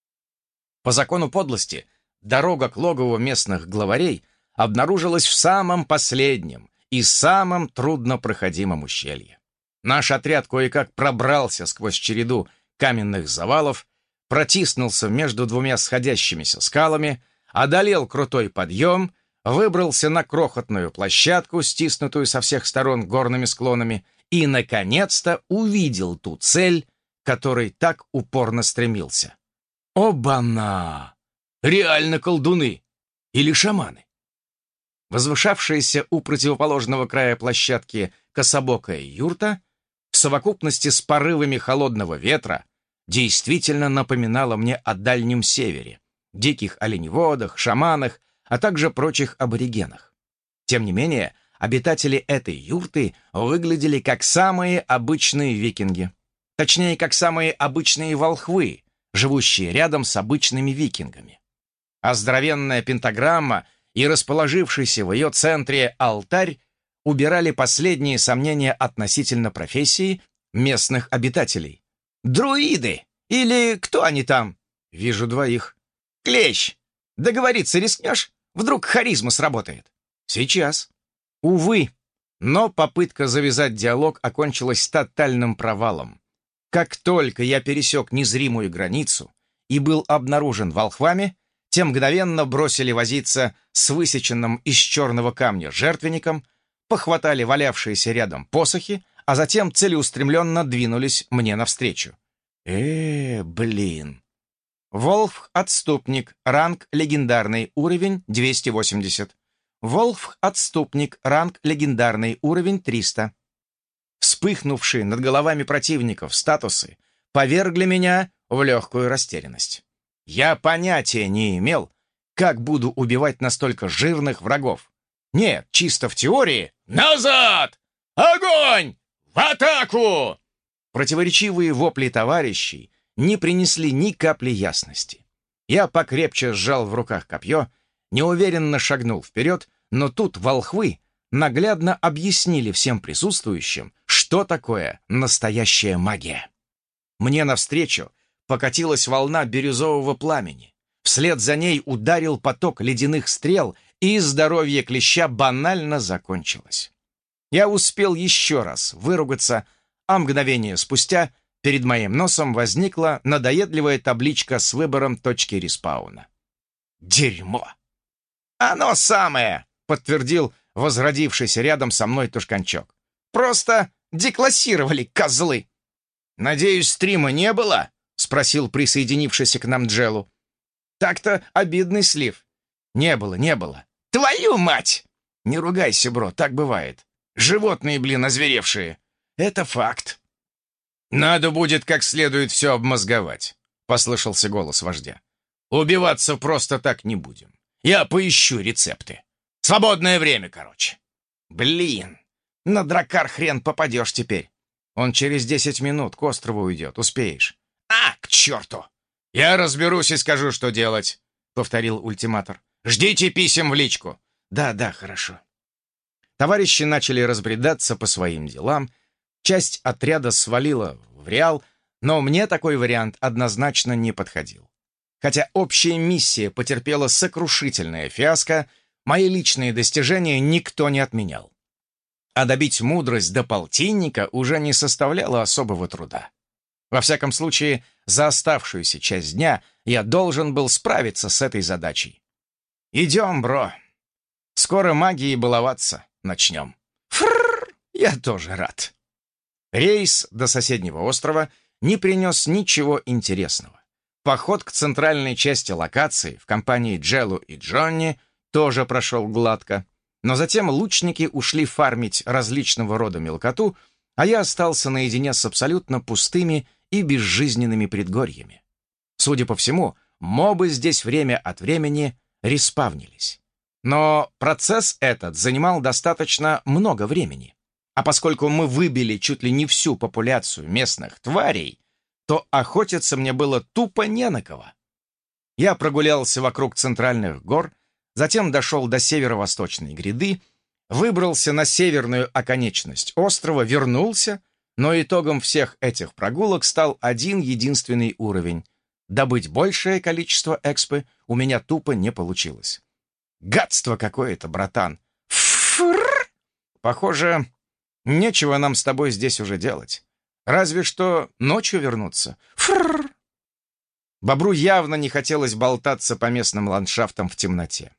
По закону подлости, дорога к логову местных главарей обнаружилась в самом последнем и самом труднопроходимом ущелье. Наш отряд кое-как пробрался сквозь череду каменных завалов, протиснулся между двумя сходящимися скалами, одолел крутой подъем, выбрался на крохотную площадку, стиснутую со всех сторон горными склонами, и, наконец-то, увидел ту цель, к которой так упорно стремился. Оба-на! Реально колдуны! Или шаманы! Возвышавшаяся у противоположного края площадки кособокая юрта в совокупности с порывами холодного ветра действительно напоминала мне о Дальнем Севере, диких оленеводах, шаманах, а также прочих аборигенах. Тем не менее, обитатели этой юрты выглядели как самые обычные викинги. Точнее, как самые обычные волхвы, живущие рядом с обычными викингами. А здоровенная пентаграмма и расположившийся в ее центре алтарь убирали последние сомнения относительно профессии местных обитателей. «Друиды! Или кто они там?» «Вижу двоих». «Клещ! Договориться рискнешь? Вдруг харизма сработает?» «Сейчас». Увы, но попытка завязать диалог окончилась тотальным провалом. Как только я пересек незримую границу и был обнаружен волхвами, те мгновенно бросили возиться с высеченным из черного камня жертвенником, похватали валявшиеся рядом посохи, а затем целеустремленно двинулись мне навстречу. э блин. Волхв-отступник, ранг легендарный, уровень двести восемьдесят. Волхв-отступник, ранг легендарный, уровень триста. Вспыхнувшие над головами противников статусы повергли меня в легкую растерянность. Я понятия не имел, как буду убивать настолько жирных врагов. Нет, чисто в теории. «Назад! Огонь! В атаку!» Противоречивые вопли товарищей не принесли ни капли ясности. Я покрепче сжал в руках копье, неуверенно шагнул вперед, но тут волхвы наглядно объяснили всем присутствующим, что такое настоящая магия. Мне навстречу покатилась волна бирюзового пламени. Вслед за ней ударил поток ледяных стрел, и здоровье клеща банально закончилось. Я успел еще раз выругаться, а мгновение спустя перед моим носом возникла надоедливая табличка с выбором точки респауна. Дерьмо! «Оно самое!» — подтвердил возродившийся рядом со мной тушканчок. «Просто деклассировали, козлы!» «Надеюсь, стрима не было?» — спросил присоединившийся к нам Джеллу. «Так-то обидный слив. Не было, не было. Твою мать! Не ругайся, бро, так бывает. Животные, блин, озверевшие. Это факт. Надо будет как следует все обмозговать, послышался голос вождя. Убиваться просто так не будем. Я поищу рецепты. Свободное время, короче. Блин, на дракар хрен попадешь теперь. Он через десять минут к острову уйдет, успеешь. А, к черту! Я разберусь и скажу, что делать, повторил ультиматор. Ждите писем в личку. Да, да, хорошо. Товарищи начали разбредаться по своим делам. Часть отряда свалила в Реал, но мне такой вариант однозначно не подходил. Хотя общая миссия потерпела сокрушительное фиаско, мои личные достижения никто не отменял. А добить мудрость до полтинника уже не составляло особого труда. Во всяком случае, за оставшуюся часть дня я должен был справиться с этой задачей. «Идем, бро. Скоро магией баловаться начнем». Фрррр, я тоже рад. Рейс до соседнего острова не принес ничего интересного. Поход к центральной части локации в компании Джеллу и Джонни тоже прошел гладко, но затем лучники ушли фармить различного рода мелкоту, а я остался наедине с абсолютно пустыми и безжизненными предгорьями. Судя по всему, мобы здесь время от времени респавнились. Но процесс этот занимал достаточно много времени. А поскольку мы выбили чуть ли не всю популяцию местных тварей, то охотиться мне было тупо не на кого. Я прогулялся вокруг центральных гор, затем дошел до северо-восточной гряды, выбрался на северную оконечность острова, вернулся, но итогом всех этих прогулок стал один единственный уровень. Добыть большее количество экспы у меня тупо не получилось. Гадство какое-то, братан. Фрррр. Похоже, нечего нам с тобой здесь уже делать. Разве что ночью вернуться. Фрррр. Бобру явно не хотелось болтаться по местным ландшафтам в темноте.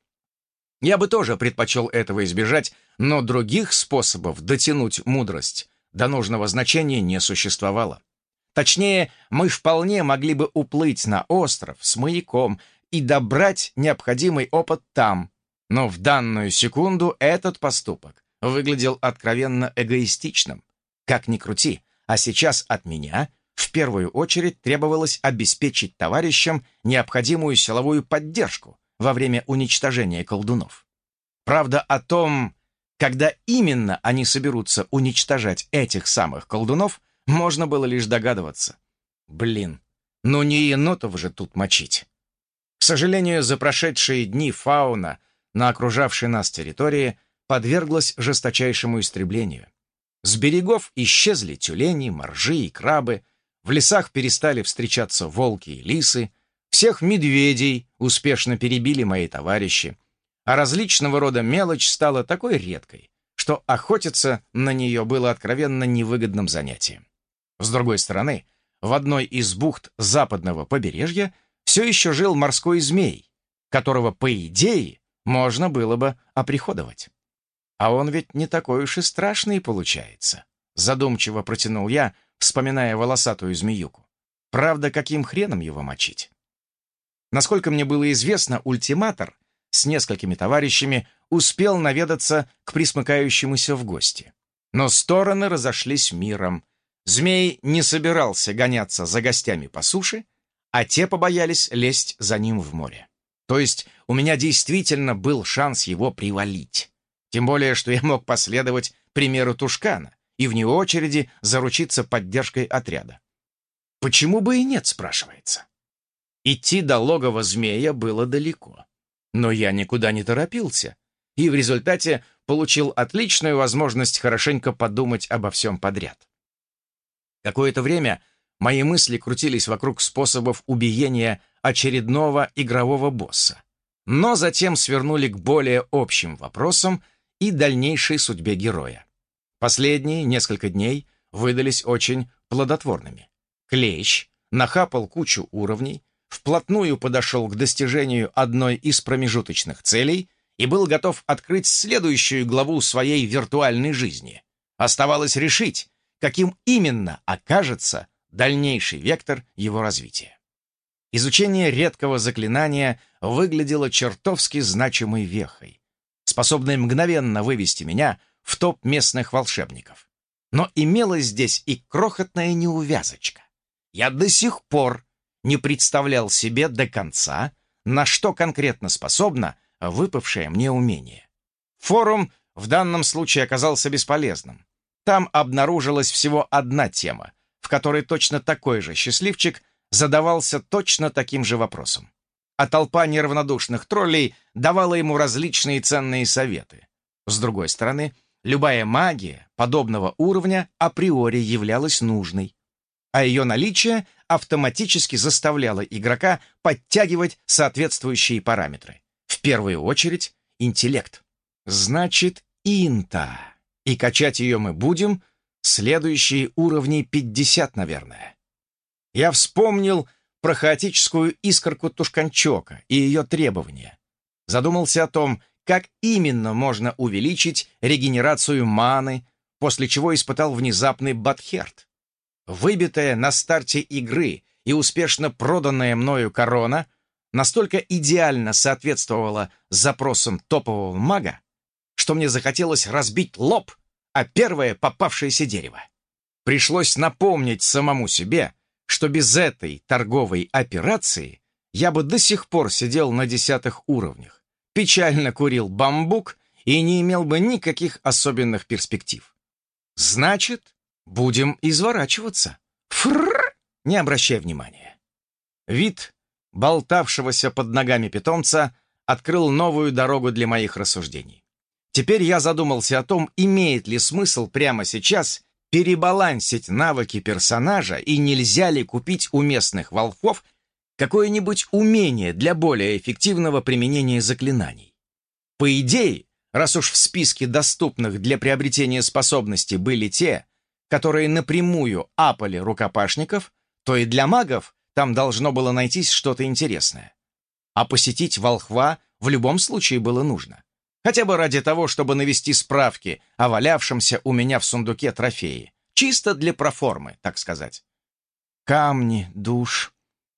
Я бы тоже предпочел этого избежать, но других способов дотянуть мудрость до нужного значения не существовало. Точнее, мы вполне могли бы уплыть на остров с маяком и добрать необходимый опыт там, но в данную секунду этот поступок выглядел откровенно эгоистичным. Как ни крути, а сейчас от меня в первую очередь требовалось обеспечить товарищам необходимую силовую поддержку во время уничтожения колдунов. Правда, о том, когда именно они соберутся уничтожать этих самых колдунов, можно было лишь догадываться. Блин, ну не енотов же тут мочить. К сожалению, за прошедшие дни фауна на окружавшей нас территории подверглась жесточайшему истреблению. С берегов исчезли тюлени, моржи и крабы, в лесах перестали встречаться волки и лисы, всех медведей успешно перебили мои товарищи, а различного рода мелочь стала такой редкой, что охотиться на нее было откровенно невыгодным занятием. С другой стороны, в одной из бухт западного побережья все еще жил морской змей, которого, по идее, можно было бы оприходовать. А он ведь не такой уж и страшный получается, задумчиво протянул я, вспоминая волосатую змеюку. Правда, каким хреном его мочить? Насколько мне было известно, ультиматор с несколькими товарищами успел наведаться к присмыкающемуся в гости. Но стороны разошлись миром. Змей не собирался гоняться за гостями по суше, а те побоялись лезть за ним в море. То есть у меня действительно был шанс его привалить. Тем более, что я мог последовать примеру Тушкана и вне очереди заручиться поддержкой отряда. Почему бы и нет, спрашивается. Идти до логова змея было далеко. Но я никуда не торопился, и в результате получил отличную возможность хорошенько подумать обо всем подряд. Какое-то время мои мысли крутились вокруг способов убиения очередного игрового босса, но затем свернули к более общим вопросам и дальнейшей судьбе героя. Последние несколько дней выдались очень плодотворными. Клещ нахапал кучу уровней, вплотную подошел к достижению одной из промежуточных целей и был готов открыть следующую главу своей виртуальной жизни. Оставалось решить, каким именно окажется дальнейший вектор его развития. Изучение редкого заклинания выглядело чертовски значимой вехой, способной мгновенно вывести меня в топ местных волшебников. Но имелась здесь и крохотная неувязочка. Я до сих пор не представлял себе до конца, на что конкретно способно выпавшее мне умение. Форум в данном случае оказался бесполезным. Там обнаружилась всего одна тема, в которой точно такой же счастливчик задавался точно таким же вопросом. А толпа неравнодушных троллей давала ему различные ценные советы. С другой стороны, любая магия подобного уровня априори являлась нужной, а ее наличие автоматически заставляло игрока подтягивать соответствующие параметры. В первую очередь, интеллект. Значит, инта. И качать ее мы будем следующие уровни пятьдесят, наверное. Я вспомнил про хаотическую искорку Тушканчока и ее требования. Задумался о том, как именно можно увеличить регенерацию маны, после чего испытал внезапный бадхерт. Выбитая на старте игры и успешно проданная мною корона настолько идеально соответствовала запросам топового мага, что мне захотелось разбить лоб о первое попавшееся дерево. Пришлось напомнить самому себе, что без этой торговой операции я бы до сих пор сидел на десятых уровнях, печально курил бамбук и не имел бы никаких особенных перспектив. Значит, будем изворачиваться. Фрррр! Не обращай внимания. Вид болтавшегося под ногами питомца открыл новую дорогу для моих рассуждений. Теперь я задумался о том, имеет ли смысл прямо сейчас перебалансить навыки персонажа и нельзя ли купить у местных волхвов какое-нибудь умение для более эффективного применения заклинаний. По идее, раз уж в списке доступных для приобретения способностей были те, которые напрямую апали рукопашников, то и для магов там должно было найтись что-то интересное. А посетить волхва в любом случае было нужно. Хотя бы ради того, чтобы навести справки о валявшемся у меня в сундуке трофее. Чисто для проформы, так сказать. Камни, душ.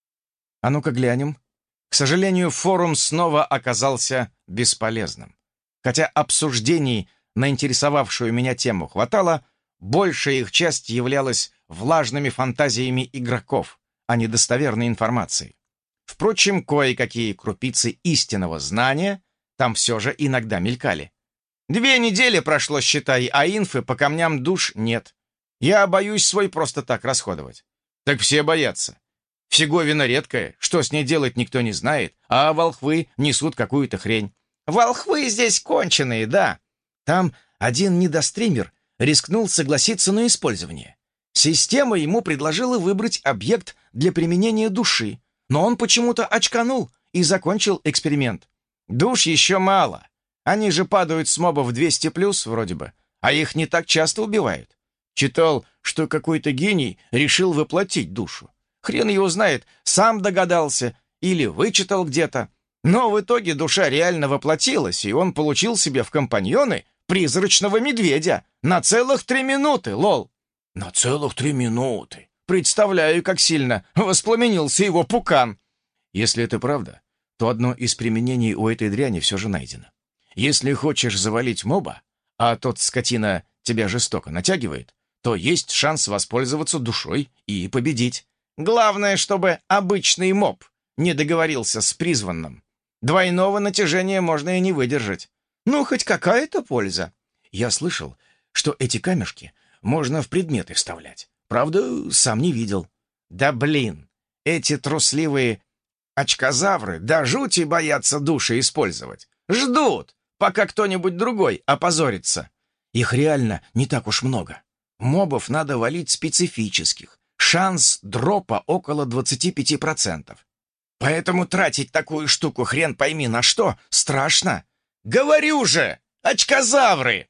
А ну-ка глянем. К сожалению, форум снова оказался бесполезным. Хотя обсуждений на интересовавшую меня тему хватало, большая их часть являлась влажными фантазиями игроков, а не достоверной информацией. Впрочем, кое-какие крупицы истинного знания там все же иногда мелькали. Две недели прошло, считай, а инфы по камням душ нет. Я боюсь свой просто так расходовать. Так все боятся. Фиговина редкая, что с ней делать никто не знает, а волхвы несут какую-то хрень. Волхвы здесь конченые, да. Там один недостример рискнул согласиться на использование. Система ему предложила выбрать объект для применения души, но он почему-то очканул и закончил эксперимент. Душ еще мало. Они же падают с мобов двести плюс вроде бы, а их не так часто убивают. Читал, что какой-то гений решил воплотить душу. Хрен его знает, сам догадался или вычитал где-то. Но в итоге душа реально воплотилась, и он получил себе в компаньоны призрачного медведя на целых три минуты, лол. На целых три минуты. Представляю, как сильно воспламенился его пукан. Если это правда, то одно из применений у этой дряни все же найдено. Если хочешь завалить моба, а тот скотина тебя жестоко натягивает, то есть шанс воспользоваться душой и победить. Главное, чтобы обычный моб не договорился с призванным. Двойного натяжения можно и не выдержать. Ну, хоть какая-то польза. Я слышал, что эти камешки можно в предметы вставлять. Правда, сам не видел. Да блин, эти трусливые очкозавры до жути боятся души использовать. Ждут, пока кто-нибудь другой опозорится. Их реально не так уж много. Мобов надо валить специфических. Шанс дропа около двадцать пять процентов. Поэтому тратить такую штуку хрен пойми на что страшно. Говорю же, очкозавры!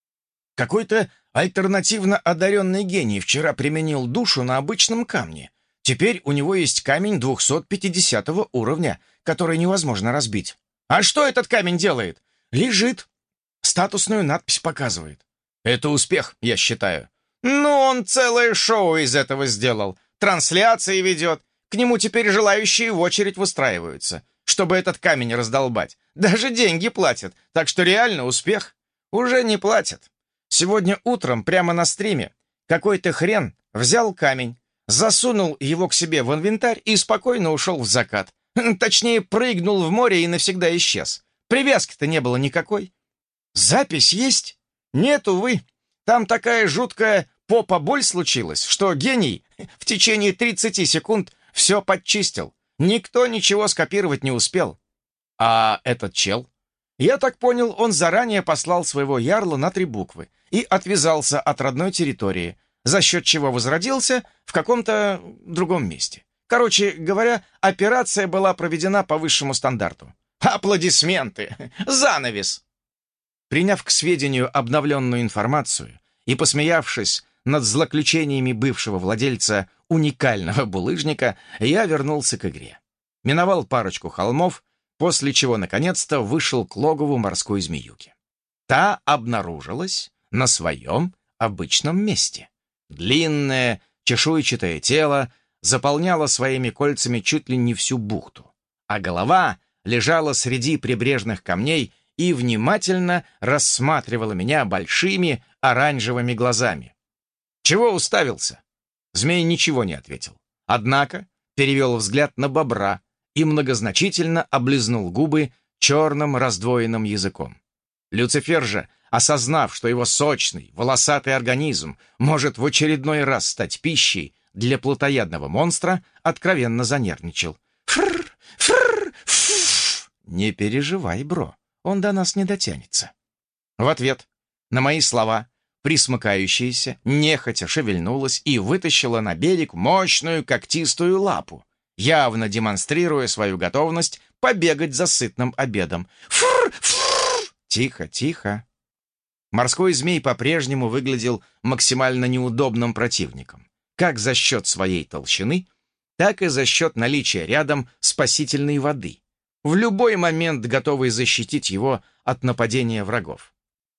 Какой-то альтернативно одаренный гений вчера применил душу на обычном камне. Теперь у него есть камень двухсот пятидесятого уровня, который невозможно разбить. А что этот камень делает? Лежит. Статусную надпись показывает. Это успех, я считаю. Ну, он целое шоу из этого сделал. Трансляции ведет, К нему теперь желающие в очередь выстраиваются, чтобы этот камень раздолбать. Даже деньги платят, так что реально успех. Уже не платят. Сегодня утром прямо на стриме какой-то хрен взял камень, засунул его к себе в инвентарь и спокойно ушел в закат. Точнее, прыгнул в море и навсегда исчез. Привязки-то не было никакой. Запись есть? Нет, увы. Там такая жуткая попа-боль случилась, что гений в течение тридцати секунд все подчистил. Никто ничего скопировать не успел. А этот чел? Я так понял, он заранее послал своего ярла на три буквы и отвязался от родной территории, за счет чего возродился в каком-то другом месте. Короче говоря, операция была проведена по высшему стандарту. Аплодисменты! Занавес! Приняв к сведению обновленную информацию и посмеявшись над злоключениями бывшего владельца уникального булыжника, я вернулся к игре. Миновал парочку холмов, после чего, наконец-то, вышел к логову морской змеюки. Та обнаружилась на своем обычном месте. Длинное, чешуйчатое тело заполняло своими кольцами чуть ли не всю бухту, а голова лежала среди прибрежных камней и внимательно рассматривала меня большими оранжевыми глазами. «Чего уставился?» Змей ничего не ответил. Однако перевел взгляд на бобра и многозначительно облизнул губы черным раздвоенным языком. Люцифер же, осознав, что его сочный, волосатый организм может в очередной раз стать пищей для плотоядного монстра, откровенно занервничал. «Фррр! Фррр! Фф!» «Не переживай, бро, он до нас не дотянется». В ответ на мои слова присмыкающаяся нехотя шевельнулась и вытащила на берег мощную когтистую лапу, явно демонстрируя свою готовность побегать за сытным обедом. «Фррр! Фррр!» «Тихо, тихо!» Морской змей по-прежнему выглядел максимально неудобным противником, как за счет своей толщины, так и за счет наличия рядом спасительной воды, в любой момент готовой защитить его от нападения врагов.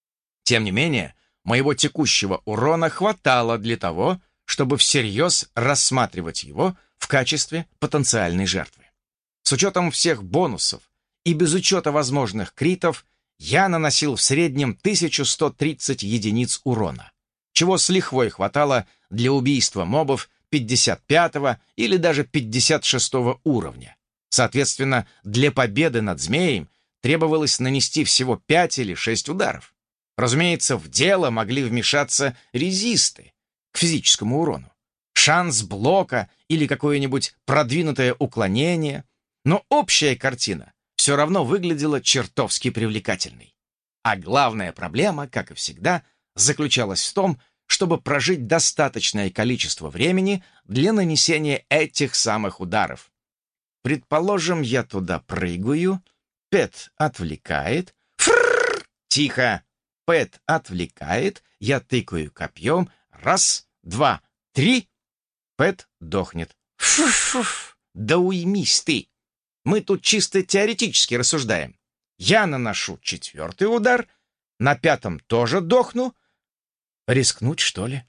Тем не менее, моего текущего урона хватало для того, чтобы всерьез рассматривать его в качестве потенциальной жертвы. С учетом всех бонусов и без учета возможных критов, я наносил в среднем тысячу сто тридцать единиц урона, чего с лихвой хватало для убийства мобов пятьдесят пятого или даже пятьдесят шестого уровня. Соответственно, для победы над змеем требовалось нанести всего пять или шесть ударов. Разумеется, в дело могли вмешаться резисты к физическому урону, шанс блока или какое-нибудь продвинутое уклонение, но общая картина все равно выглядела чертовски привлекательной. А главная проблема, как и всегда, заключалась в том, чтобы прожить достаточное количество времени для нанесения этих самых ударов. Предположим, я туда прыгаю, Пэт отвлекает. Фрррр! Тихо! Пэт отвлекает, я тыкаю копьем. Раз, два, три. Пэт дохнет. Фу-фу-фу! Да уймись ты! Мы тут чисто теоретически рассуждаем. Я наношу четвертый удар, на пятом тоже дохну. Рискнуть, что ли?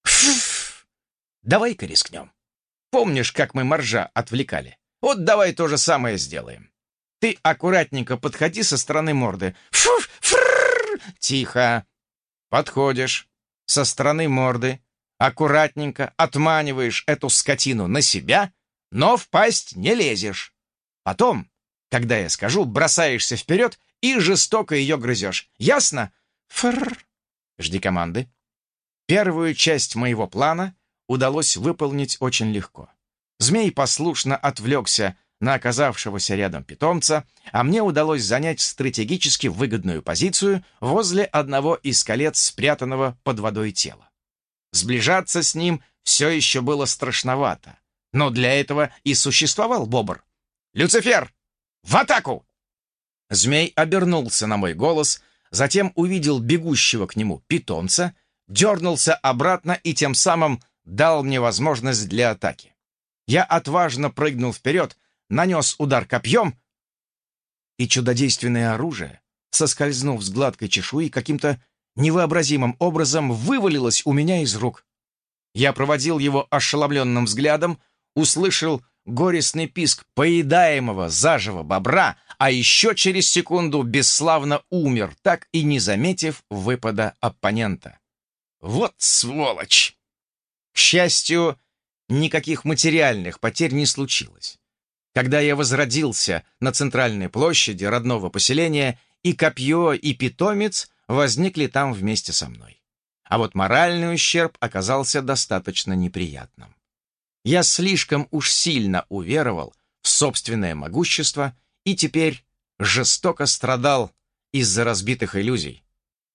Фу-фу! Давай-ка рискнем. Помнишь, как мы моржа отвлекали? Вот давай то же самое сделаем. Ты аккуратненько подходи со стороны морды. Фу-фу! Тихо. Подходишь со стороны морды, аккуратненько отманиваешь эту скотину на себя, но в пасть не лезешь. Потом, когда я скажу, бросаешься вперед и жестоко ее грызешь. Ясно? Фрррр. Жди команды. Первую часть моего плана удалось выполнить очень легко. Змей послушно отвлекся на оказавшегося рядом питомца, а мне удалось занять стратегически выгодную позицию возле одного из колец спрятанного под водой тела. Сближаться с ним все еще было страшновато, но для этого и существовал бобр. «Люцифер, в атаку!» Змей обернулся на мой голос, затем увидел бегущего к нему питомца, дернулся обратно и тем самым дал мне возможность для атаки. Я отважно прыгнул вперед, нанес удар копьем, и чудодейственное оружие, соскользнув с гладкой чешуи, каким-то невообразимым образом вывалилось у меня из рук. Я проводил его ошеломленным взглядом, услышал горестный писк поедаемого заживо бобра, а еще через секунду бесславно умер, так и не заметив выпада оппонента. Вот сволочь! К счастью, никаких материальных потерь не случилось. Когда я возродился на центральной площади родного поселения, и копье, и питомец возникли там вместе со мной. А вот моральный ущерб оказался достаточно неприятным. Я слишком уж сильно уверовал в собственное могущество и теперь жестоко страдал из-за разбитых иллюзий.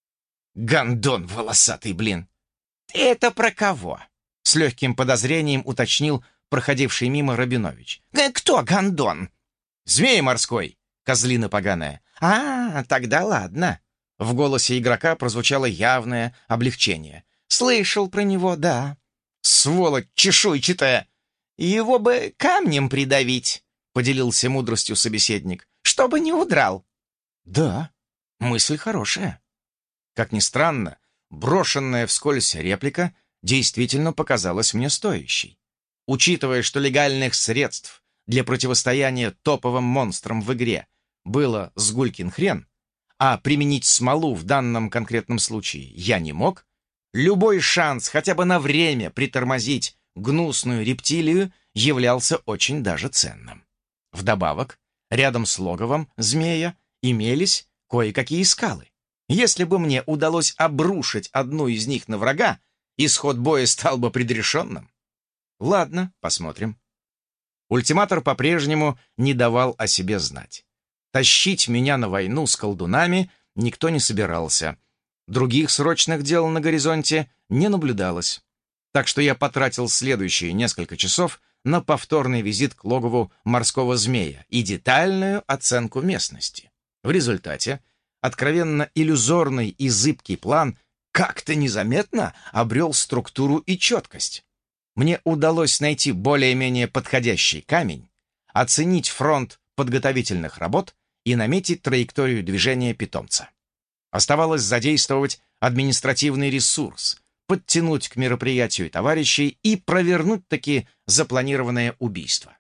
Гондон волосатый, блин! Ты это про кого? С легким подозрением уточнил проходивший мимо Рабинович. Кто гондон? Змей морской, козлина поганая. А, тогда ладно. В голосе игрока прозвучало явное облегчение. Слышал про него, да. Сволочь чешуйчатая! Его бы камнем придавить, поделился мудростью собеседник, чтобы не удрал. Да, мысль хорошая. Как ни странно, брошенная вскользь реплика действительно показалась мне стоящей. Учитывая, что легальных средств для противостояния топовым монстрам в игре было сгулькин хрен, а применить смолу в данном конкретном случае я не мог, любой шанс хотя бы на время притормозить гнусную рептилию являлся очень даже ценным. Вдобавок, рядом с логовом змея имелись кое-какие скалы. Если бы мне удалось обрушить одну из них на врага, исход боя стал бы предрешенным. Ладно, посмотрим. Ультиматор по-прежнему не давал о себе знать. Тащить меня на войну с колдунами никто не собирался. Других срочных дел на горизонте не наблюдалось. Так что я потратил следующие несколько часов на повторный визит к логову морского змея и детальную оценку местности. В результате откровенно иллюзорный и зыбкий план как-то незаметно обрел структуру и четкость. Мне удалось найти более-менее подходящий камень, оценить фронт подготовительных работ и наметить траекторию движения питомца. Оставалось задействовать административный ресурс, подтянуть к мероприятию товарищей и провернуть-таки запланированное убийство.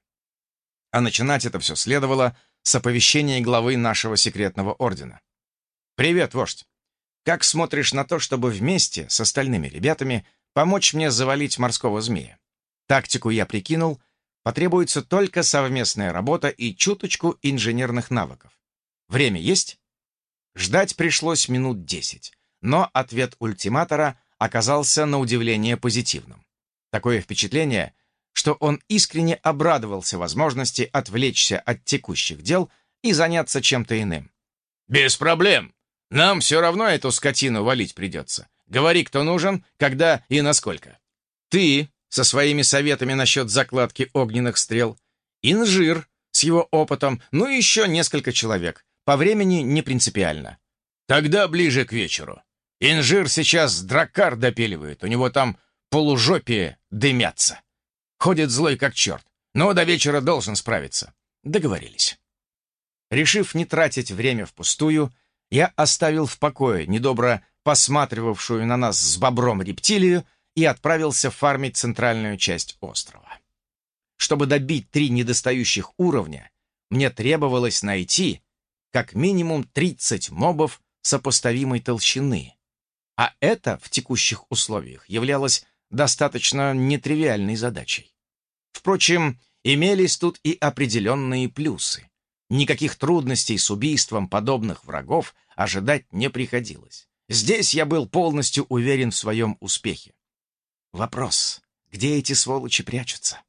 А начинать это все следовало с оповещения главы нашего секретного ордена. «Привет, вождь! Как смотришь на то, чтобы вместе с остальными ребятами помочь мне завалить морского змея? Тактику я прикинул, потребуется только совместная работа и чуточку инженерных навыков. Время есть?» Ждать пришлось минут десять, но ответ ультиматора оказался на удивление позитивным. Такое впечатление, что он искренне обрадовался возможности отвлечься от текущих дел и заняться чем-то иным. «Без проблем. Нам все равно эту скотину валить придется. Говори, кто нужен, когда и насколько. Ты со своими советами насчет закладки огненных стрел, Инжир с его опытом, ну и еще несколько человек. По времени не принципиально. Тогда ближе к вечеру. Инжир сейчас драккар допиливает, у него там полужопие дымятся. Ходит злой как черт, но до вечера должен справиться. Договорились. Решив не тратить время впустую, я оставил в покое недобро посматривавшую на нас с бобром рептилию и отправился фармить центральную часть острова. Чтобы добить три недостающих уровня, мне требовалось найти как минимум тридцать мобов сопоставимой толщины, а это в текущих условиях являлось достаточно нетривиальной задачей. Впрочем, имелись тут и определенные плюсы. Никаких трудностей с убийством подобных врагов ожидать не приходилось. Здесь я был полностью уверен в своем успехе. Вопрос, где эти сволочи прячутся?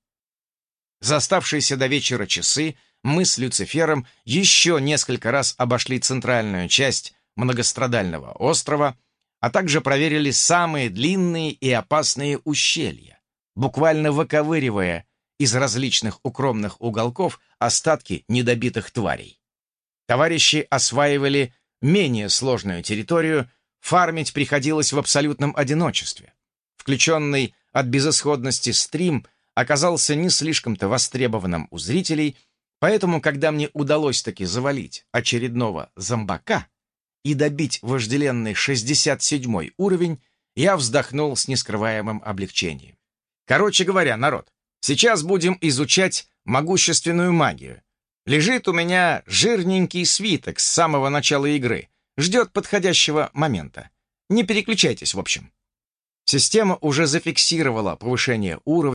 За оставшиеся до вечера часы мы с Люцифером еще несколько раз обошли центральную часть многострадального острова, а также проверили самые длинные и опасные ущелья, буквально выковыривая из различных укромных уголков остатки недобитых тварей. Товарищи осваивали менее сложную территорию, фармить приходилось в абсолютном одиночестве. Включенный от безысходности стрим оказался не слишком-то востребованным у зрителей, поэтому, когда мне удалось таки завалить очередного зомбака и добить вожделенный шестьдесят седьмой уровень, я вздохнул с нескрываемым облегчением. Короче говоря, народ, сейчас будем изучать могущественную магию. Лежит у меня жирненький свиток с самого начала игры. Ждет подходящего момента. Не переключайтесь, в общем. Система уже зафиксировала повышение уровня